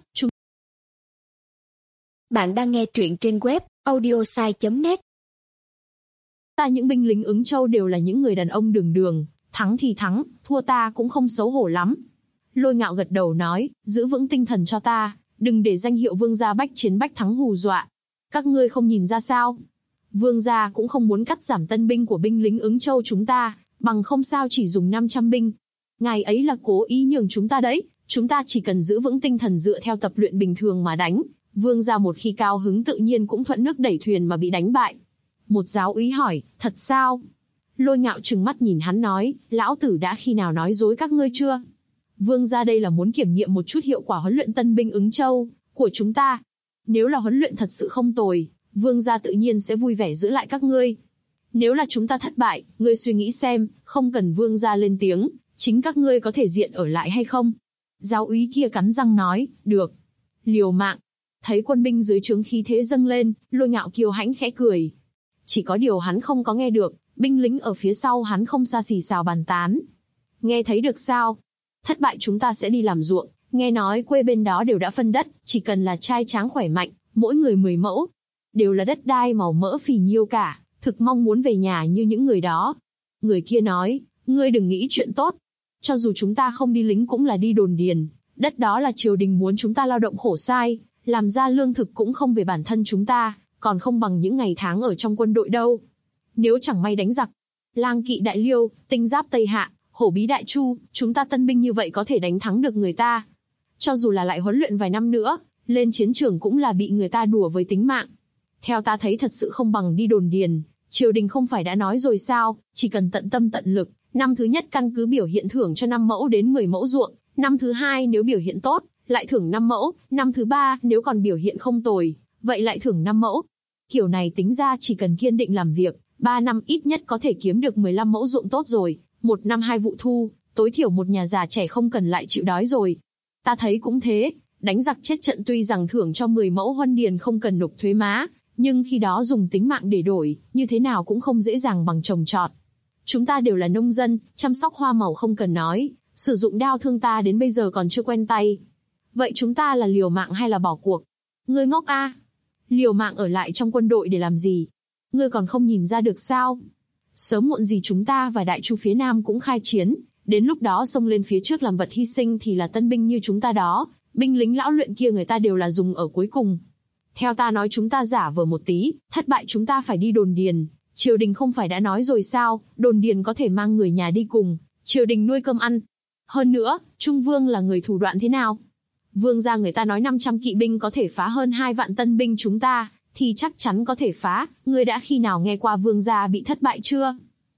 Bạn đang nghe truyện trên web audiosai.net. Ta những binh lính Ứng Châu đều là những người đàn ông đường đường, thắng thì thắng, thua ta cũng không xấu hổ lắm. Lôi Ngạo gật đầu nói, giữ vững tinh thần cho ta, đừng để danh hiệu vương gia bách chiến bách thắng hù dọa. Các ngươi không nhìn ra sao? Vương gia cũng không muốn cắt giảm tân binh của binh lính Ứng Châu chúng ta, bằng không sao chỉ dùng 500 binh. Ngài ấy là cố ý nhường chúng ta đấy, chúng ta chỉ cần giữ vững tinh thần dựa theo tập luyện bình thường mà đánh. Vương gia một khi cao hứng tự nhiên cũng thuận nước đẩy thuyền mà bị đánh bại. Một giáo úy hỏi, thật sao? Lôi Ngạo trừng mắt nhìn hắn nói, lão tử đã khi nào nói dối các ngươi chưa? Vương gia đây là muốn kiểm nghiệm một chút hiệu quả huấn luyện tân binh Ứng Châu của chúng ta. Nếu là huấn luyện thật sự không tồi, vương gia tự nhiên sẽ vui vẻ giữ lại các ngươi. Nếu là chúng ta thất bại, ngươi suy nghĩ xem, không cần vương gia lên tiếng, chính các ngươi có thể diện ở lại hay không? Giáo úy kia cắn răng nói, được. Liều mạng. Thấy quân binh dưới trướng khí thế dâng lên, Lôi Ngạo kiêu hãnh khẽ cười. Chỉ có điều hắn không có nghe được, binh lính ở phía sau hắn không xa xì xào bàn tán. Nghe thấy được sao? Thất bại chúng ta sẽ đi làm ruộng, nghe nói quê bên đó đều đã phân đất, chỉ cần là trai tráng khỏe mạnh, mỗi người 10 mẫu. Đều là đất đai màu mỡ phì nhiêu cả, thực mong muốn về nhà như những người đó. Người kia nói, ngươi đừng nghĩ chuyện tốt. Cho dù chúng ta không đi lính cũng là đi đồn điền, đất đó là triều đình muốn chúng ta lao động khổ sai, làm ra lương thực cũng không về bản thân chúng ta, còn không bằng những ngày tháng ở trong quân đội đâu. Nếu chẳng may đánh giặc, lang kỵ đại liêu, tinh giáp tây hạ, hổ bí đại chu, chúng ta tân binh như vậy có thể đánh thắng được người ta. Cho dù là lại huấn luyện vài năm nữa, lên chiến trường cũng là bị người ta đùa với tính mạng. Theo ta thấy thật sự không bằng đi đồn điền, triều đình không phải đã nói rồi sao, chỉ cần tận tâm tận lực, năm thứ nhất căn cứ biểu hiện thưởng cho 5 mẫu đến 10 mẫu ruộng, năm thứ hai nếu biểu hiện tốt, lại thưởng 5 mẫu, năm thứ ba nếu còn biểu hiện không tồi, vậy lại thưởng 5 mẫu. Kiểu này tính ra chỉ cần kiên định làm việc, 3 năm ít nhất có thể kiếm được 15 mẫu ruộng tốt rồi, 1 năm 2 vụ thu, tối thiểu một nhà già trẻ không cần lại chịu đói rồi. Ta thấy cũng thế, đánh giặc chết trận tuy rằng thưởng cho 10 mẫu huân điền không cần nộp thuế má, nhưng khi đó dùng tính mạng để đổi, như thế nào cũng không dễ dàng bằng trồng trọt. Chúng ta đều là nông dân, chăm sóc hoa màu không cần nói, sử dụng đao thương ta đến bây giờ còn chưa quen tay. Vậy chúng ta là liều mạng hay là bỏ cuộc? Ngươi ngốc a? Liều mạng ở lại trong quân đội để làm gì? Ngươi còn không nhìn ra được sao? Sớm muộn gì chúng ta và Đại Chu phía Nam cũng khai chiến, đến lúc đó xông lên phía trước làm vật hy sinh thì là tân binh như chúng ta đó, binh lính lão luyện kia người ta đều là dùng ở cuối cùng. Theo ta nói chúng ta giả vờ một tí, thất bại chúng ta phải đi đồn điền, triều đình không phải đã nói rồi sao, đồn điền có thể mang người nhà đi cùng, triều đình nuôi cơm ăn. Hơn nữa, Trung Vương là người thủ đoạn thế nào? Vương gia người ta nói 500 kỵ binh có thể phá hơn 2 vạn tân binh chúng ta, thì chắc chắn có thể phá, ngươi đã khi nào nghe qua vương gia bị thất bại chưa?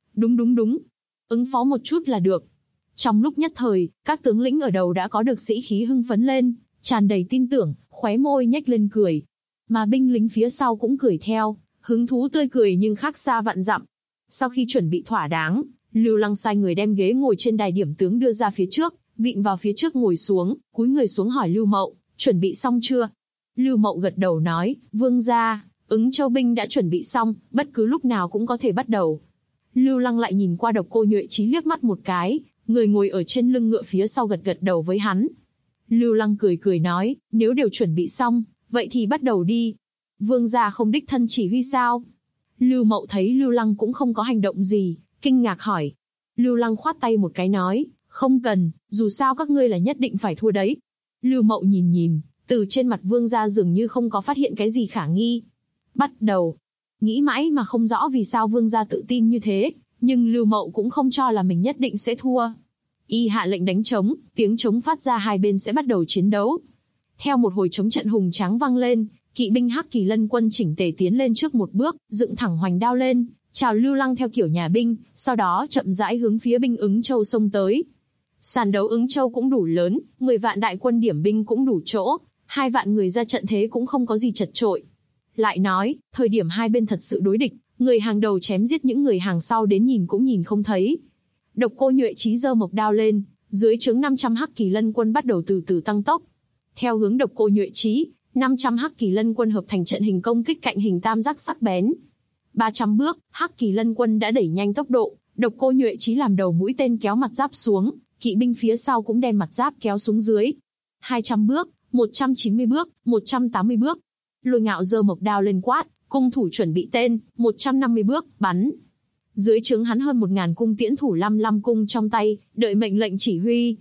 Đúng. Ứng phó một chút là được. Trong lúc nhất thời, các tướng lĩnh ở đầu đã có được sĩ khí hưng phấn lên, tràn đầy tin tưởng, khóe môi nhếch lên cười. Mà binh lính phía sau cũng cười theo, hứng thú tươi cười nhưng khác xa vạn dặm. Sau khi chuẩn bị thỏa đáng, Lưu Lăng sai người đem ghế ngồi trên đài điểm tướng đưa ra phía trước, vịn vào phía trước ngồi xuống, cúi người xuống hỏi Lưu Mậu, chuẩn bị xong chưa? Lưu Mậu gật đầu nói, vương gia, Ứng Châu binh đã chuẩn bị xong, bất cứ lúc nào cũng có thể bắt đầu. Lưu Lăng lại nhìn qua Độc Cô Nhuệ Chí liếc mắt một cái, người ngồi ở trên lưng ngựa phía sau gật đầu với hắn. Lưu Lăng cười nói, nếu đều chuẩn bị xong, vậy thì bắt đầu đi. Vương gia không đích thân chỉ huy sao? Lưu Mậu thấy Lưu Lăng cũng không có hành động gì, kinh ngạc hỏi. Lưu Lăng khoát tay một cái nói, không cần, dù sao các ngươi là nhất định phải thua đấy. Lưu Mậu nhìn, từ trên mặt vương gia dường như không có phát hiện cái gì khả nghi. Bắt đầu. Nghĩ mãi mà không rõ vì sao vương gia tự tin như thế, nhưng Lưu Mậu cũng không cho là mình nhất định sẽ thua. Y hạ lệnh đánh trống, tiếng trống phát ra hai bên sẽ bắt đầu chiến đấu. Theo một hồi trống trận hùng tráng vang lên, kỵ binh Hắc Kỳ Lân quân chỉnh tề tiến lên trước một bước, dựng thẳng hoành đao lên, chào Lưu Lăng theo kiểu nhà binh, sau đó chậm rãi hướng phía binh Ứng Châu xông tới. Sàn đấu Ứng Châu cũng đủ lớn, 10 vạn đại quân điểm binh cũng đủ chỗ, 2 vạn người ra trận thế cũng không có gì chật chội. Lại nói, thời điểm hai bên thật sự đối địch, người hàng đầu chém giết những người hàng sau đến nhìn cũng nhìn không thấy. Độc Cô Nhuệ Chí giơ mộc đao lên, dưới trướng 500 Hắc Kỳ Lân quân bắt đầu từ từ tăng tốc. Theo hướng Độc Cô Nhuệ Chí, 500 Hắc Kỳ Lân quân hợp thành trận hình công kích cạnh hình tam giác sắc bén. 300 bước, Hắc Kỳ Lân quân đã đẩy nhanh tốc độ, Độc Cô Nhuệ Chí làm đầu mũi tên kéo mặt giáp xuống, kỵ binh phía sau cũng đem mặt giáp kéo xuống dưới. 200 bước, 190 bước, 180 bước. Lôi Ngạo giơ mộc đao lên quát, cung thủ chuẩn bị tên, 150 bước, bắn. Dưới trướng hắn hơn 1000 cung tiễn thủ 55 cung trong tay, đợi mệnh lệnh chỉ huy.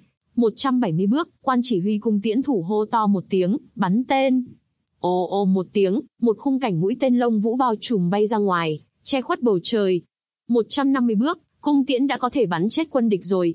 170 bước, quan chỉ huy cung tiễn thủ hô to một tiếng, bắn tên. Ồ một tiếng, một khung cảnh mũi tên lông vũ bao trùm bay ra ngoài, che khuất bầu trời. 150 bước, cung tiễn đã có thể bắn chết quân địch rồi.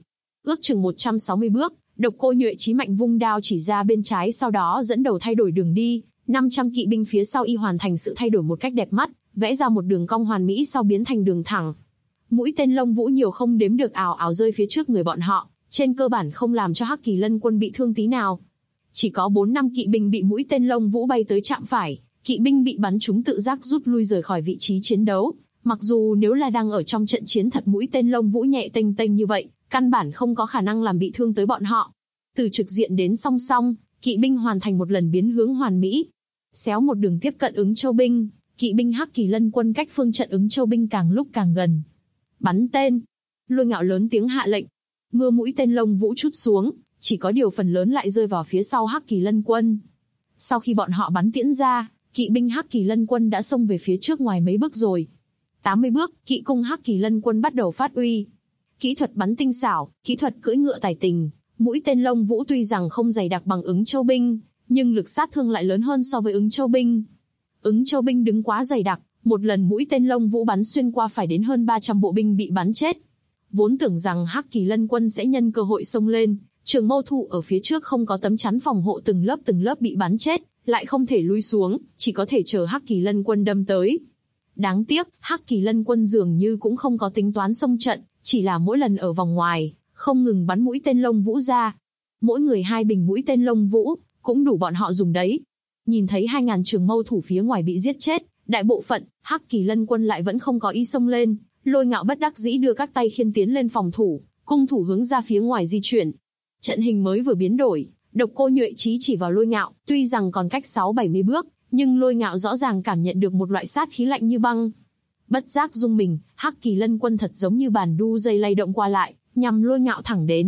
ước chừng 160 bước, Độc Cô Nhuệ Chí mạnh vung đao chỉ ra bên trái, sau đó dẫn đầu thay đổi đường đi. 500 kỵ binh phía sau y hoàn thành sự thay đổi một cách đẹp mắt, vẽ ra một đường cong hoàn mỹ sau biến thành đường thẳng. Mũi tên lông vũ nhiều không đếm được ào ào rơi phía trước người bọn họ, trên cơ bản không làm cho Hắc Kỳ Lân quân bị thương tí nào. Chỉ có 4-5 kỵ binh bị mũi tên lông vũ bay tới chạm phải, kỵ binh bị bắn trúng tự giác rút lui rời khỏi vị trí chiến đấu. Mặc dù nếu là đang ở trong trận chiến thật, mũi tên lông vũ nhẹ tênh tênh như vậy, căn bản không có khả năng làm bị thương tới bọn họ. Từ trực diện đến song song, kỵ binh hoàn thành một lần biến hướng hoàn mỹ. Xéo một đường tiếp cận Ứng Châu binh, kỵ binh Hắc Kỳ Lân quân cách phương trận Ứng Châu binh càng lúc càng gần. Bắn tên! Lôi Ngạo lớn tiếng hạ lệnh. Mưa mũi tên lông vũ trút xuống, chỉ có điều phần lớn lại rơi vào phía sau Hắc Kỳ Lân quân. Sau khi bọn họ bắn tiễn ra, kỵ binh Hắc Kỳ Lân quân đã xông về phía trước ngoài mấy bước rồi. 80 bước, kỵ cung Hắc Kỳ Lân quân bắt đầu phát uy. Kỹ thuật bắn tinh xảo, kỹ thuật cưỡi ngựa tài tình, mũi tên lông vũ tuy rằng không dày đặc bằng Ứng Châu binh, nhưng lực sát thương lại lớn hơn so với Ứng Châu binh. Ứng Châu binh đứng quá dày đặc, một lần mũi tên lông vũ bắn xuyên qua phải đến hơn 300 bộ binh bị bắn chết. Vốn tưởng rằng Hắc Kỳ Lân quân sẽ nhân cơ hội xông lên, Trường Mâu Thụ ở phía trước không có tấm chắn phòng hộ, từng lớp bị bắn chết, lại không thể lui xuống, chỉ có thể chờ Hắc Kỳ Lân quân đâm tới. Đáng tiếc, Hắc Kỳ Lân quân dường như cũng không có tính toán xông trận, chỉ là mỗi lần ở vòng ngoài, không ngừng bắn mũi tên lông vũ ra. Mỗi người 2 bình mũi tên lông vũ, cũng đủ bọn họ dùng đấy. Nhìn thấy 2000 Trường Mâu thủ phía ngoài bị giết chết, đại bộ phận, Hắc Kỳ Lân quân lại vẫn không có ý xông lên. Lôi Ngạo bất đắc dĩ đưa các tay khiên tiến lên phòng thủ, cung thủ hướng ra phía ngoài di chuyển. Trận hình mới vừa biến đổi, Độc Cô Nhuệ Chí chỉ vào Lôi Ngạo, tuy rằng còn cách 6-70 bước, nhưng Lôi Ngạo rõ ràng cảm nhận được một loại sát khí lạnh như băng. Bất giác rung mình, Hắc Kỳ Lân quân thật giống như bàn đu dây lay động qua lại, nhằm Lôi Ngạo thẳng đến.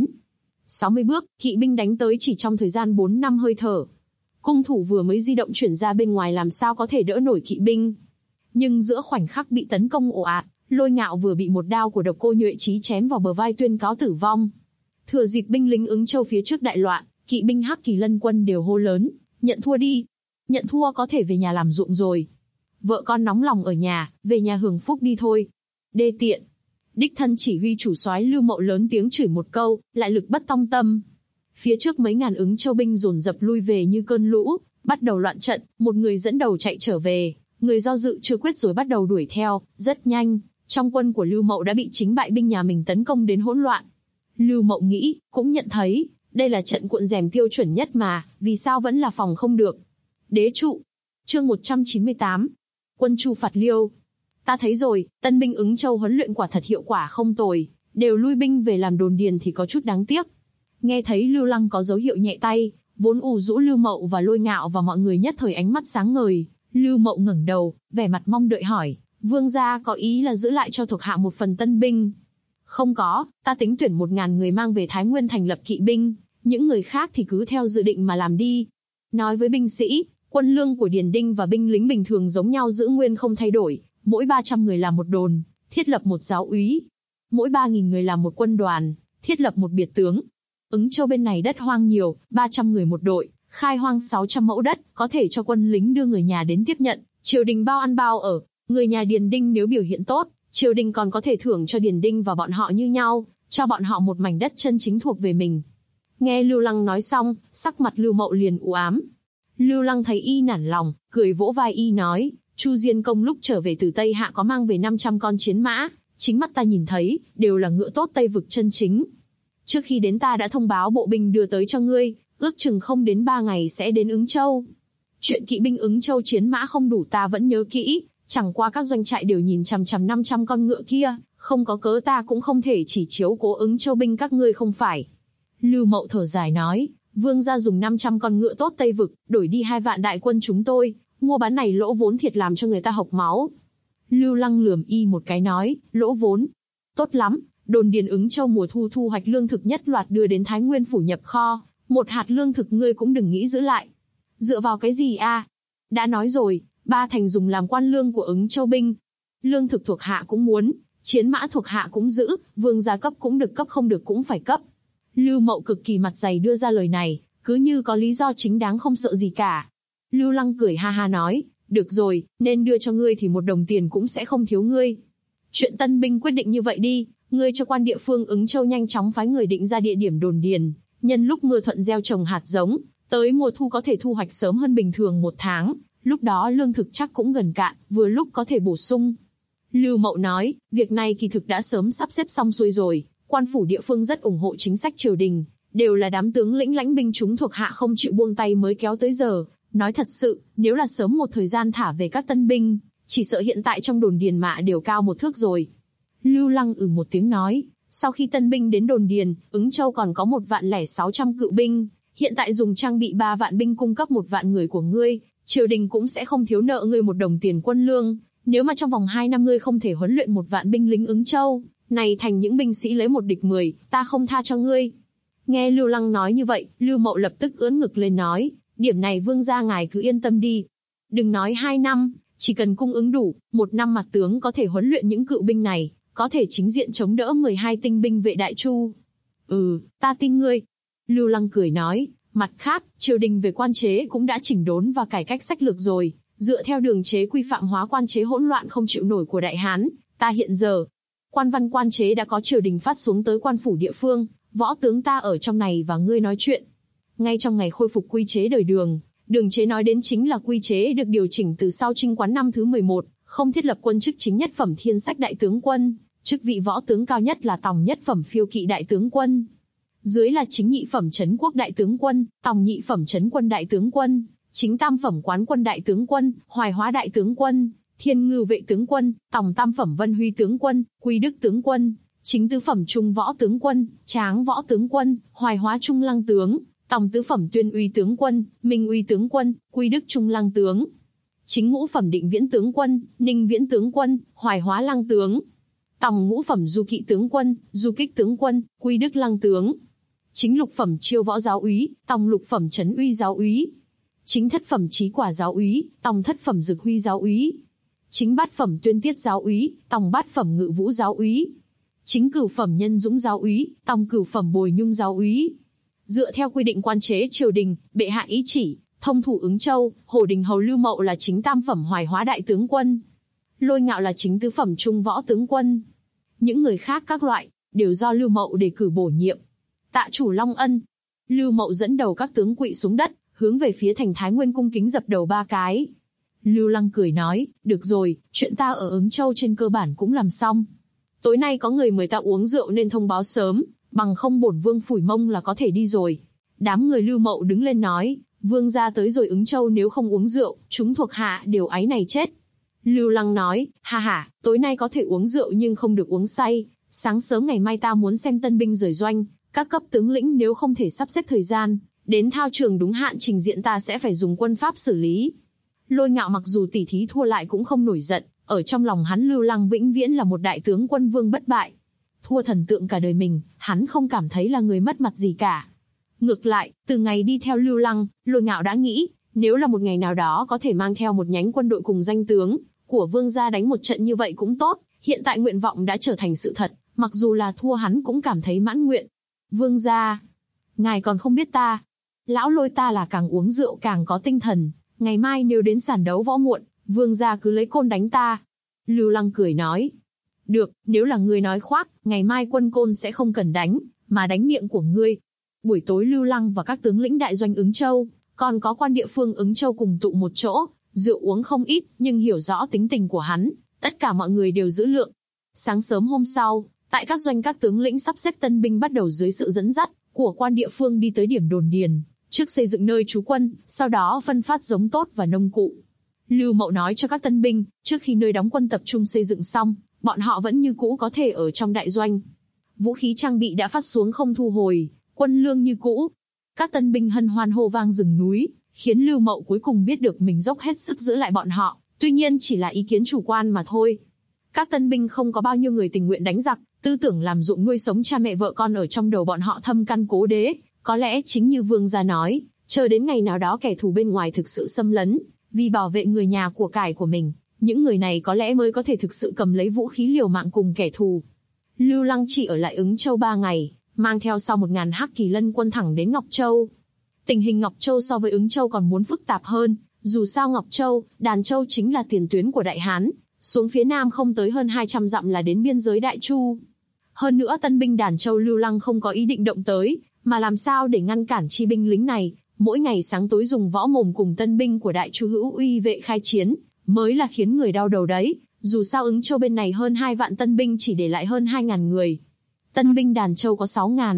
60 bước, kỵ binh đánh tới chỉ trong thời gian 4-5 hơi thở. Cung thủ vừa mới di động chuyển ra bên ngoài làm sao có thể đỡ nổi kỵ binh. Nhưng giữa khoảnh khắc bị tấn công ồ ạt, Lôi Ngạo vừa bị một đao của Độc Cô Nhuệ Chí chém vào bờ vai tuyên cáo tử vong. Thừa dịp binh lính Ứng Châu phía trước đại loạn, kỵ binh Hắc Kỳ Lân quân đều hô lớn, nhận thua đi. Nhận thua có thể về nhà làm ruộng rồi. Vợ con nóng lòng ở nhà, về nhà hưởng phúc đi thôi. Đê tiện. Đích thân chỉ huy chủ soái Lưu Mậu lớn tiếng chửi một câu, lại lực bất tòng tâm. Phía trước mấy ngàn Ứng Châu binh dồn dập lui về như cơn lũ, bắt đầu loạn trận, một người dẫn đầu chạy trở về, người do dự chưa quyết rồi bắt đầu đuổi theo, rất nhanh, trong quân của Lưu Mậu đã bị chính bại binh nhà mình tấn công đến hỗn loạn. Lưu Mậu nghĩ, cũng nhận thấy, đây là trận cuộn rèm tiêu chuẩn nhất mà, vì sao vẫn là phòng không được. Đế trụ. Chương 198. Quân Chu phạt Liêu. Ta thấy rồi, tân binh Ứng Châu huấn luyện quả thật hiệu quả không tồi, đều lui binh về làm đồn điền thì có chút đáng tiếc. Nghe thấy Lưu Lăng có dấu hiệu nhẹ tay, vốn ủ rũ Lưu Mậu và Lôi Ngạo và mọi người nhất thời ánh mắt sáng ngời. Lưu Mậu ngẩng đầu, vẻ mặt mong đợi hỏi, vương gia có ý là giữ lại cho thuộc hạ một phần tân binh? Không có, ta tính tuyển 1000 người mang về Thái Nguyên thành lập kỵ binh, những người khác thì cứ theo dự định mà làm đi. Nói với binh sĩ, quân lương của Điền Đinh và binh lính bình thường giống nhau giữ nguyên không thay đổi, mỗi 300 người làm một đồn, thiết lập một giáo úy. Mỗi 3000 người làm một quân đoàn, thiết lập một biệt tướng. Ứng Châu bên này đất hoang nhiều, 300 người một đội, khai hoang 600 mẫu đất, có thể cho quân lính đưa người nhà đến tiếp nhận, triều đình bao ăn bao ở. Người nhà Điền Đinh nếu biểu hiện tốt, triều đình còn có thể thưởng cho Điền Đinh và bọn họ như nhau, cho bọn họ một mảnh đất chân chính thuộc về mình. Nghe Lưu Lăng nói xong, sắc mặt Lưu Mậu liền u ám. Lưu Lăng thấy y nản lòng, cười vỗ vai y nói, Chu Diên Công lúc trở về từ Tây Hạ có mang về 500 con chiến mã, chính mắt ta nhìn thấy, đều là ngựa tốt Tây vực chân chính. Trước khi đến ta đã thông báo bộ binh đưa tới cho ngươi, ước chừng không đến 3 ngày sẽ đến Ứng Châu. Chuyện kỵ binh Ứng Châu chiến mã không đủ ta vẫn nhớ kỹ, chẳng qua các doanh trại đều nhìn chằm chằm 500 con ngựa kia, không có cớ ta cũng không thể chỉ chiếu cố Ứng Châu binh các ngươi không phải. Lưu Mậu thở dài nói, vương gia dùng 500 con ngựa tốt Tây vực, đổi đi 2 vạn đại quân chúng tôi, mua bán này lỗ vốn thiệt làm cho người ta hộc máu. Lưu Lăng lườm y một cái nói, lỗ vốn. Tốt lắm, đồn điền Ứng Châu mùa thu thu hoạch lương thực nhất loạt đưa đến Thái Nguyên phủ nhập kho, một hạt lương thực ngươi cũng đừng nghĩ giữ lại. Dựa vào cái gì a? Đã nói rồi, 3 thành dùng làm quan lương của Ứng Châu binh. Lương thực thuộc hạ cũng muốn, chiến mã thuộc hạ cũng giữ, vương gia cấp cũng được cấp không được cũng phải cấp. Lưu Mậu cực kỳ mặt dày đưa ra lời này, cứ như có lý do chính đáng không sợ gì cả. Lưu Lăng cười ha ha nói, được rồi, nên đưa cho ngươi thì 1 đồng tiền cũng sẽ không thiếu ngươi. Chuyện tân binh quyết định như vậy đi, Ngươi cho quan địa phương Ứng Châu nhanh chóng phái người định ra địa điểm đồn điền, nhân lúc mưa thuận gieo trồng hạt giống, tới mùa thu có thể thu hoạch sớm hơn bình thường 1 tháng, lúc đó lương thực chắc cũng gần cạn, vừa lúc có thể bổ sung. Lưu Mậu nói, việc này kỳ thực đã sớm sắp xếp xong xuôi rồi, quan phủ địa phương rất ủng hộ chính sách triều đình, đều là đám tướng lĩnh lãnh binh chúng thuộc hạ không chịu buông tay mới kéo tới giờ. Nói thật sự, nếu là sớm một thời gian thả về các tân binh, chỉ sợ hiện tại trong đồn điền mạ đều cao 1 thước rồi. Lưu Lăng một tiếng nói, sau khi tân binh đến đồn điền, Ứng Châu còn có 1.600.000 cự binh, hiện tại dùng trang bị 3 vạn binh cung cấp 1 vạn người của ngươi, triều đình cũng sẽ không thiếu nợ ngươi 1 đồng tiền quân lương. Nếu mà trong vòng 2 năm ngươi không thể huấn luyện 1 vạn binh lính Ứng Châu, này thành những binh sĩ lấy 1 địch 10, ta không tha cho ngươi. Nghe Lưu Lăng nói như vậy, Lưu Mậu lập tức ưỡn ngực lên nói, điểm này vương gia ngài cứ yên tâm đi. Đừng nói 2 năm, chỉ cần cung ứng đủ, 1 năm mặt tướng có thể huấn luyện những cự binh này, có thể chính diện chống đỡ 12 tinh binh vệ Đại Chu. Ta tin ngươi. Lưu Lăng cười nói, mặt khác, triều đình về quan chế cũng đã chỉnh đốn và cải cách sách lược rồi, dựa theo đường chế quy phạm hóa quan chế hỗn loạn không chịu nổi của Đại Hán, ta hiện giờ, quan văn quan chế đã có triều đình phát xuống tới quan phủ địa phương, võ tướng ta ở trong này và ngươi nói chuyện. Ngay trong ngày khôi phục quy chế đời Đường, đường chế nói đến chính là quy chế được điều chỉnh từ sau Trinh Quán năm thứ 11, không thiết lập quân chức chính nhất phẩm thiên sách đại tướng quân, chức vị võ tướng cao nhất là tòng nhất phẩm phiêu kỵ đại tướng quân. Dưới là chính nhị phẩm trấn quốc đại tướng quân, tòng nhị phẩm trấn quân đại tướng quân, chính tam phẩm quán quân đại tướng quân, hoài hóa đại tướng quân, thiên ngư vệ tướng quân, tòng tam phẩm vân huy tướng quân, quy đức tướng quân, chính tứ phẩm trung võ tướng quân, tráng võ tướng quân, hoài hóa trung lăng tướng, tòng tứ phẩm tuyên uy tướng quân, minh uy tướng quân, quy đức trung lăng tướng, chính ngũ phẩm định viễn tướng quân, ninh viễn tướng quân, hoài hóa lăng tướng, tòng ngũ phẩm du kỵ tướng quân, du kích tướng quân, quy đức lăng tướng, chính lục phẩm chiêu võ giáo úy, tòng lục phẩm trấn uy giáo úy, chính thất phẩm trí quả giáo úy, tòng thất phẩm dực huy giáo úy, chính bát phẩm tuyên tiết giáo úy, tòng bát phẩm ngự vũ giáo úy, chính cửu phẩm nhân dũng giáo úy, tòng cửu phẩm bồi nhung giáo úy. Dựa theo quy định quan chế triều đình, bệ hạ ý chỉ, thông thủ Ứng Châu, Hổ Đình hầu Lưu Mậu là chính tam phẩm hoài hóa đại tướng quân, Lôi Ngạo là chính tứ phẩm trung võ tướng quân. Những người khác các loại đều do Lưu Mậu đề cử bổ nhiệm. Tạ chủ Long ân. Lưu Mậu dẫn đầu các tướng quỵ xuống đất, hướng về phía thành Thái Nguyên cung kính dập đầu 3 cái. Lưu Lăng cười nói, được rồi, chuyện ta ở Ứng Châu trên cơ bản cũng làm xong. Tối nay có người mời ta uống rượu nên thông báo sớm, bằng không bổn vương phủi mông là có thể đi rồi. Đám người Lưu Mậu đứng lên nói, vương gia tới rồi Ứng Châu nếu không uống rượu, chúng thuộc hạ đều áy này chết. Lưu Lăng nói, ha, tối nay có thể uống rượu nhưng không được uống say, sáng sớm ngày mai ta muốn xem tân binh rời doanh, các cấp tướng lĩnh nếu không thể sắp xếp thời gian, đến thao trường đúng hạn trình diện ta sẽ phải dùng quân pháp xử lý. Lôi Ngạo mặc dù tỉ thí thua lại cũng không nổi giận, ở trong lòng hắn Lưu Lăng vĩnh viễn là một đại tướng quân vương bất bại. Thua thần tượng cả đời mình, hắn không cảm thấy là người mất mặt gì cả. Ngược lại, từ ngày đi theo Lưu Lăng, Lôi Ngạo đã nghĩ, nếu là một ngày nào đó có thể mang theo một nhánh quân đội cùng danh tướng của vương gia đánh một trận như vậy cũng tốt, hiện tại nguyện vọng đã trở thành sự thật, mặc dù là thua hắn cũng cảm thấy mãn nguyện. Vương gia, ngài còn không biết ta. Lão Lôi ta là càng uống rượu càng có tinh thần, ngày mai nếu đến sàn đấu võ muộn, vương gia cứ lấy côn đánh ta. Lưu Lăng cười nói, được, nếu là ngươi nói khoác, ngày mai quân côn sẽ không cần đánh, mà đánh miệng của ngươi. Buổi tối Lưu Lăng và các tướng lĩnh đại doanh Ứng Châu, còn có quan địa phương Ứng Châu cùng tụ một chỗ, rượu uống không ít, nhưng hiểu rõ tính tình của hắn, tất cả mọi người đều giữ lượng. Sáng sớm hôm sau, tại các doanh các tướng lĩnh sắp xếp tân binh bắt đầu dưới sự dẫn dắt của quan địa phương đi tới điểm đồn điền, trước xây dựng nơi trú quân, sau đó phân phát giống tốt và nông cụ. Lưu Mậu nói cho các tân binh, trước khi nơi đóng quân tập trung xây dựng xong, bọn họ vẫn như cũ có thể ở trong đại doanh. Vũ khí trang bị đã phát xuống không thu hồi, quân lương như cũ. Các tân binh hân hoan hô vang rừng núi, khiến Lưu Mậu cuối cùng biết được mình dốc hết sức giữ lại bọn họ, tuy nhiên chỉ là ý kiến chủ quan mà thôi. Các tân binh không có bao nhiêu người tình nguyện đánh giặc, tư tưởng làm ruộng nuôi sống cha mẹ vợ con ở trong đầu bọn họ thâm căn cố đế, có lẽ chính như vương gia nói, chờ đến ngày nào đó kẻ thù bên ngoài thực sự xâm lấn, vì bảo vệ người nhà của cải của mình, những người này có lẽ mới có thể thực sự cầm lấy vũ khí liều mạng cùng kẻ thù. Lưu Lăng chỉ ở lại Ứng Châu 3 ngày, mang theo sau 1000 Hắc Kỳ Lân quân thẳng đến Ngọc Châu. Tình hình Ngọc Châu so với Ứng Châu còn muốn phức tạp hơn, dù sao Ngọc Châu, Đàn Châu chính là tiền tuyến của Đại Hán, xuống phía nam không tới hơn 200 dặm là đến biên giới Đại Chu. Hơn nữa tân binh Đàn Châu Lưu Lăng không có ý định động tới, mà làm sao để ngăn cản chi binh lính này, mỗi ngày sáng tối dùng võ mồm cùng tân binh của Đại Chu Hữu Uy vệ khai chiến, mới là khiến người đau đầu đấy. Dù sao Ứng Châu bên này hơn 2 vạn tân binh chỉ để lại hơn 2.000 người. Tân binh Đàn Châu có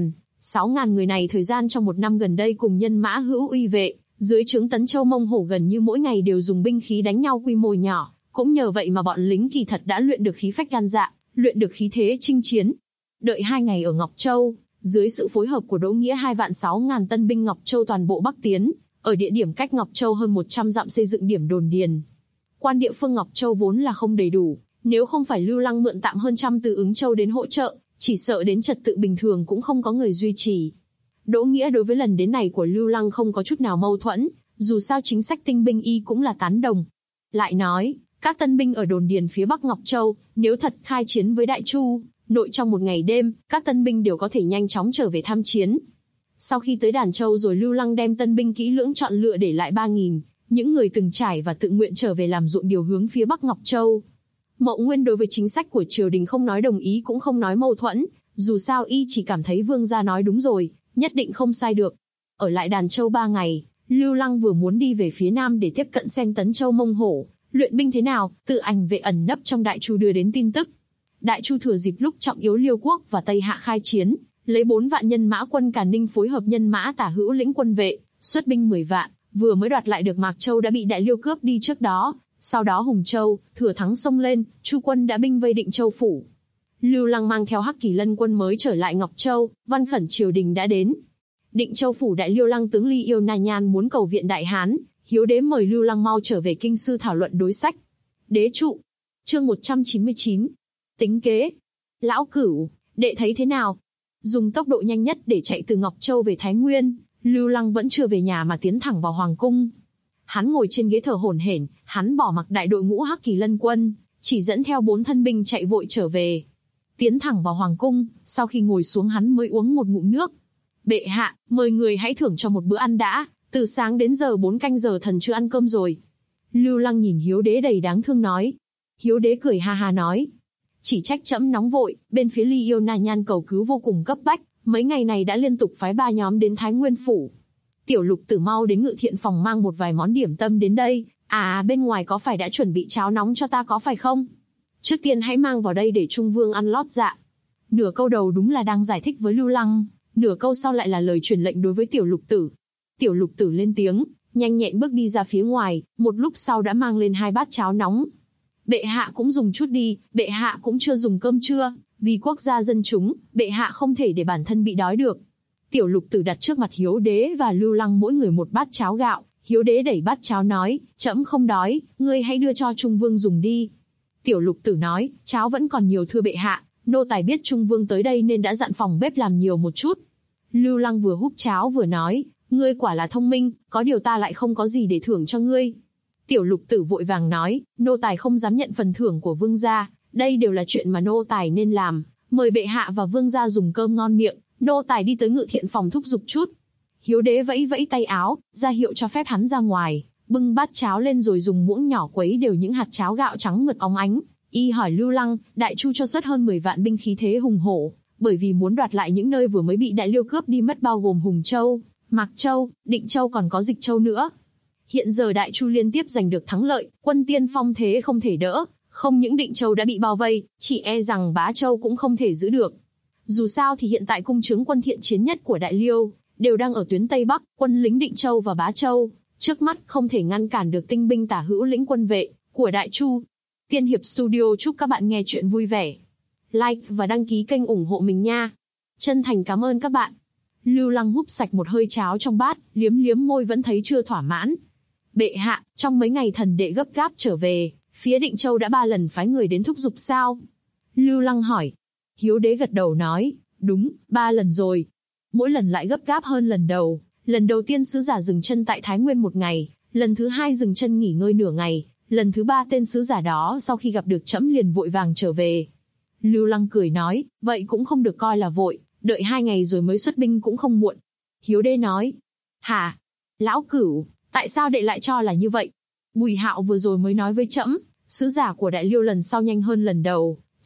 6.000 người này thời gian trong 1 năm gần đây cùng nhân mã Hữu Uy vệ, dưới trướng Tấn Châu Mông Hổ gần như mỗi ngày đều dùng binh khí đánh nhau quy mô nhỏ, cũng nhờ vậy mà bọn lính kỳ thật đã luyện được khí phách gan dạ, luyện được khí thế chinh chiến. Đợi 2 ngày ở Ngọc Châu, dưới sự phối hợp của Đỗ Nghĩa 2.600.000 tân binh Ngọc Châu toàn bộ bắc tiến, ở địa điểm cách Ngọc Châu hơn 100 dặm xây dựng điểm đồn điền. Quan địa phương Ngọc Châu vốn là không đầy đủ, nếu không phải Lưu Lăng mượn tạm hơn trăm từ Ứng Châu đến hỗ trợ, chỉ sợ đến trật tự bình thường cũng không có người duy trì. Đỗ Nghĩa đối với lần đến này của Lưu Lăng không có chút nào mâu thuẫn, dù sao chính sách tinh binh y cũng là tán đồng. Lại nói, các tân binh ở đồn điền phía bắc Ngọc Châu, nếu thật khai chiến với Đại Chu, nội trong 1 ngày đêm, các tân binh đều có thể nhanh chóng trở về tham chiến. Sau khi tới Đàn Châu rồi Lưu Lăng đem tân binh kỹ lưỡng chọn lựa để lại 3.000, những người từng trải và tự nguyện trở về làm ruộng điều hướng phía bắc Ngọc Châu. Mậu Nguyên đối với chính sách của triều đình không nói đồng ý cũng không nói mâu thuẫn, dù sao y chỉ cảm thấy vương gia nói đúng rồi, nhất định không sai được. Ở lại Đàn Châu 3 ngày, Lưu Lăng vừa muốn đi về phía nam để tiếp cận xem Tấn Châu Mông Hổ luyện binh thế nào, tự ảnh vệ ẩn nấp trong Đại Chu đưa đến tin tức. Đại Chu thừa dịp lúc trọng yếu Liêu Quốc và Tây Hạ khai chiến, lấy 4 vạn nhân mã quân Càn Ninh phối hợp nhân mã Tả Hữu lĩnh quân vệ, xuất binh 10 vạn, vừa mới đoạt lại được Mạc Châu đã bị Đại Liêu cướp đi trước đó. Sau đó Hùng Châu, thừa thắng xông lên, Chu quân đã binh vây Định Châu phủ. Lưu Lăng mang theo Hắc Kỳ Lân quân mới trở lại Ngọc Châu, văn khẩn triều đình đã đến. Định Châu phủ Đại Liêu Lăng tướng Ly Yêu Na Nhan muốn cầu viện Đại Hán, Hiếu Đế mời Lưu Lăng mau trở về kinh sư thảo luận đối sách. Đế trụ. Chương 199. Tính kế. Lão Cửu, đệ thấy thế nào? Dùng tốc độ nhanh nhất để chạy từ Ngọc Châu về Thái Nguyên, Lưu Lăng vẫn chưa về nhà mà tiến thẳng vào hoàng cung. Hắn ngồi trên ghế thở hổn hển, hắn bỏ mặc đại đội ngũ Hắc Kỳ Lân quân, chỉ dẫn theo 4 thân binh chạy vội trở về. Tiến thẳng vào hoàng cung, sau khi ngồi xuống hắn mới uống một ngụm nước. Bệ hạ, mời người hãy thưởng cho một bữa ăn đã, từ sáng đến giờ 4 canh giờ thần chưa ăn cơm rồi. Lưu Lăng nhìn Hiếu Đế đầy đáng thương nói. Hiếu Đế cười ha ha nói. Chỉ trách trẫm nóng vội, bên phía Ly Yêu Na Nhan cầu cứu vô cùng cấp bách, mấy ngày này đã liên tục phái 3 nhóm đến Thái Nguyên phủ. Tiểu Lục Tử mau đến Ngự Thiện phòng mang một vài món điểm tâm đến đây. Bên ngoài có phải đã chuẩn bị cháo nóng cho ta có phải không? Trước tiên hãy mang vào đây để Trung Vương ăn lót dạ. Nửa câu đầu đúng là đang giải thích với Lưu Lăng, nửa câu sau lại là lời truyền lệnh đối với Tiểu Lục Tử. Tiểu Lục Tử lên tiếng, nhanh nhẹn bước đi ra phía ngoài, một lúc sau đã mang lên 2 bát cháo nóng. Bệ hạ cũng dùng chút đi, bệ hạ cũng chưa dùng cơm trưa, vì quốc gia dân chúng, bệ hạ không thể để bản thân bị đói được. Tiểu Lục Tử đặt trước mặt Hiếu Đế và Lưu Lăng mỗi người một bát cháo gạo. Hiếu Đế đẩy bát cháo nói, trẫm không đói, ngươi hãy đưa cho Trung Vương dùng đi. Tiểu Lục Tử nói, cháo vẫn còn nhiều thưa bệ hạ, nô tài biết Trung Vương tới đây nên đã dặn phòng bếp làm nhiều một chút. Lưu Lăng vừa húp cháo vừa nói, ngươi quả là thông minh, có điều ta lại không có gì để thưởng cho ngươi. Tiểu Lục Tử vội vàng nói, nô tài không dám nhận phần thưởng của vương gia, đây đều là chuyện mà nô tài nên làm, mời bệ hạ và vương gia dùng cơm ngon miệng, nô tài đi tới Ngự Thiện phòng thúc giục chút. Hiếu Đế vẫy vẫy tay áo, ra hiệu cho phép hắn ra ngoài, bưng bát cháo lên rồi dùng muỗng nhỏ quấy đều những hạt cháo gạo trắng mượt óng ánh. Y hỏi Lưu Lăng, Đại Chu cho xuất hơn 10 vạn binh khí thế hùng hổ, bởi vì muốn đoạt lại những nơi vừa mới bị Đại Liêu cướp đi mất bao gồm Hùng Châu, Mạc Châu, Định Châu còn có Dịch Châu nữa. Hiện giờ Đại Chu liên tiếp giành được thắng lợi, quân tiên phong thế không thể đỡ, không những Định Châu đã bị bao vây, chỉ e rằng Bá Châu cũng không thể giữ được. Dù sao thì hiện tại cung trướng quân thiện chiến nhất của Đại Liêu đều đang ở tuyến Tây Bắc, quân lính Định Châu và Bá Châu, trước mắt không thể ngăn cản được tinh binh Tả Hữu lĩnh quân vệ của Đại Chu. Tiên Hiệp Studio chúc các bạn nghe chuyện vui vẻ. Like và đăng ký kênh ủng hộ mình nha. Chân thành cảm ơn các bạn. Lưu Lăng húp sạch một hơi cháo trong bát, liếm liếm môi vẫn thấy chưa thỏa mãn. Bệ hạ, trong mấy ngày thần đệ gấp gáp trở về, phía Định Châu đã 3 lần phái người đến thúc giục sao? Lưu Lăng hỏi. Hiếu Đế gật đầu nói, đúng, 3 lần rồi. Mỗi lần lại gấp gáp hơn lần đầu. Lần đầu tiên sứ giả dừng chân tại Thái Nguyên 1 ngày, lần thứ 2 dừng chân nghỉ ngơi nửa ngày, lần thứ 3 tên sứ giả đó sau khi gặp được trẫm liền vội vàng trở về. Lưu Lăng cười nói, vậy cũng không được coi là vội, đợi 2 ngày rồi mới xuất binh cũng không muộn. Hiếu Đế nói, hả? Lão Cửu, tại sao đệ lại cho là như vậy? Bùi Hạo vừa rồi mới nói với trẫm, sứ giả của Đại Liêu lần sau nhanh hơn lần đầu,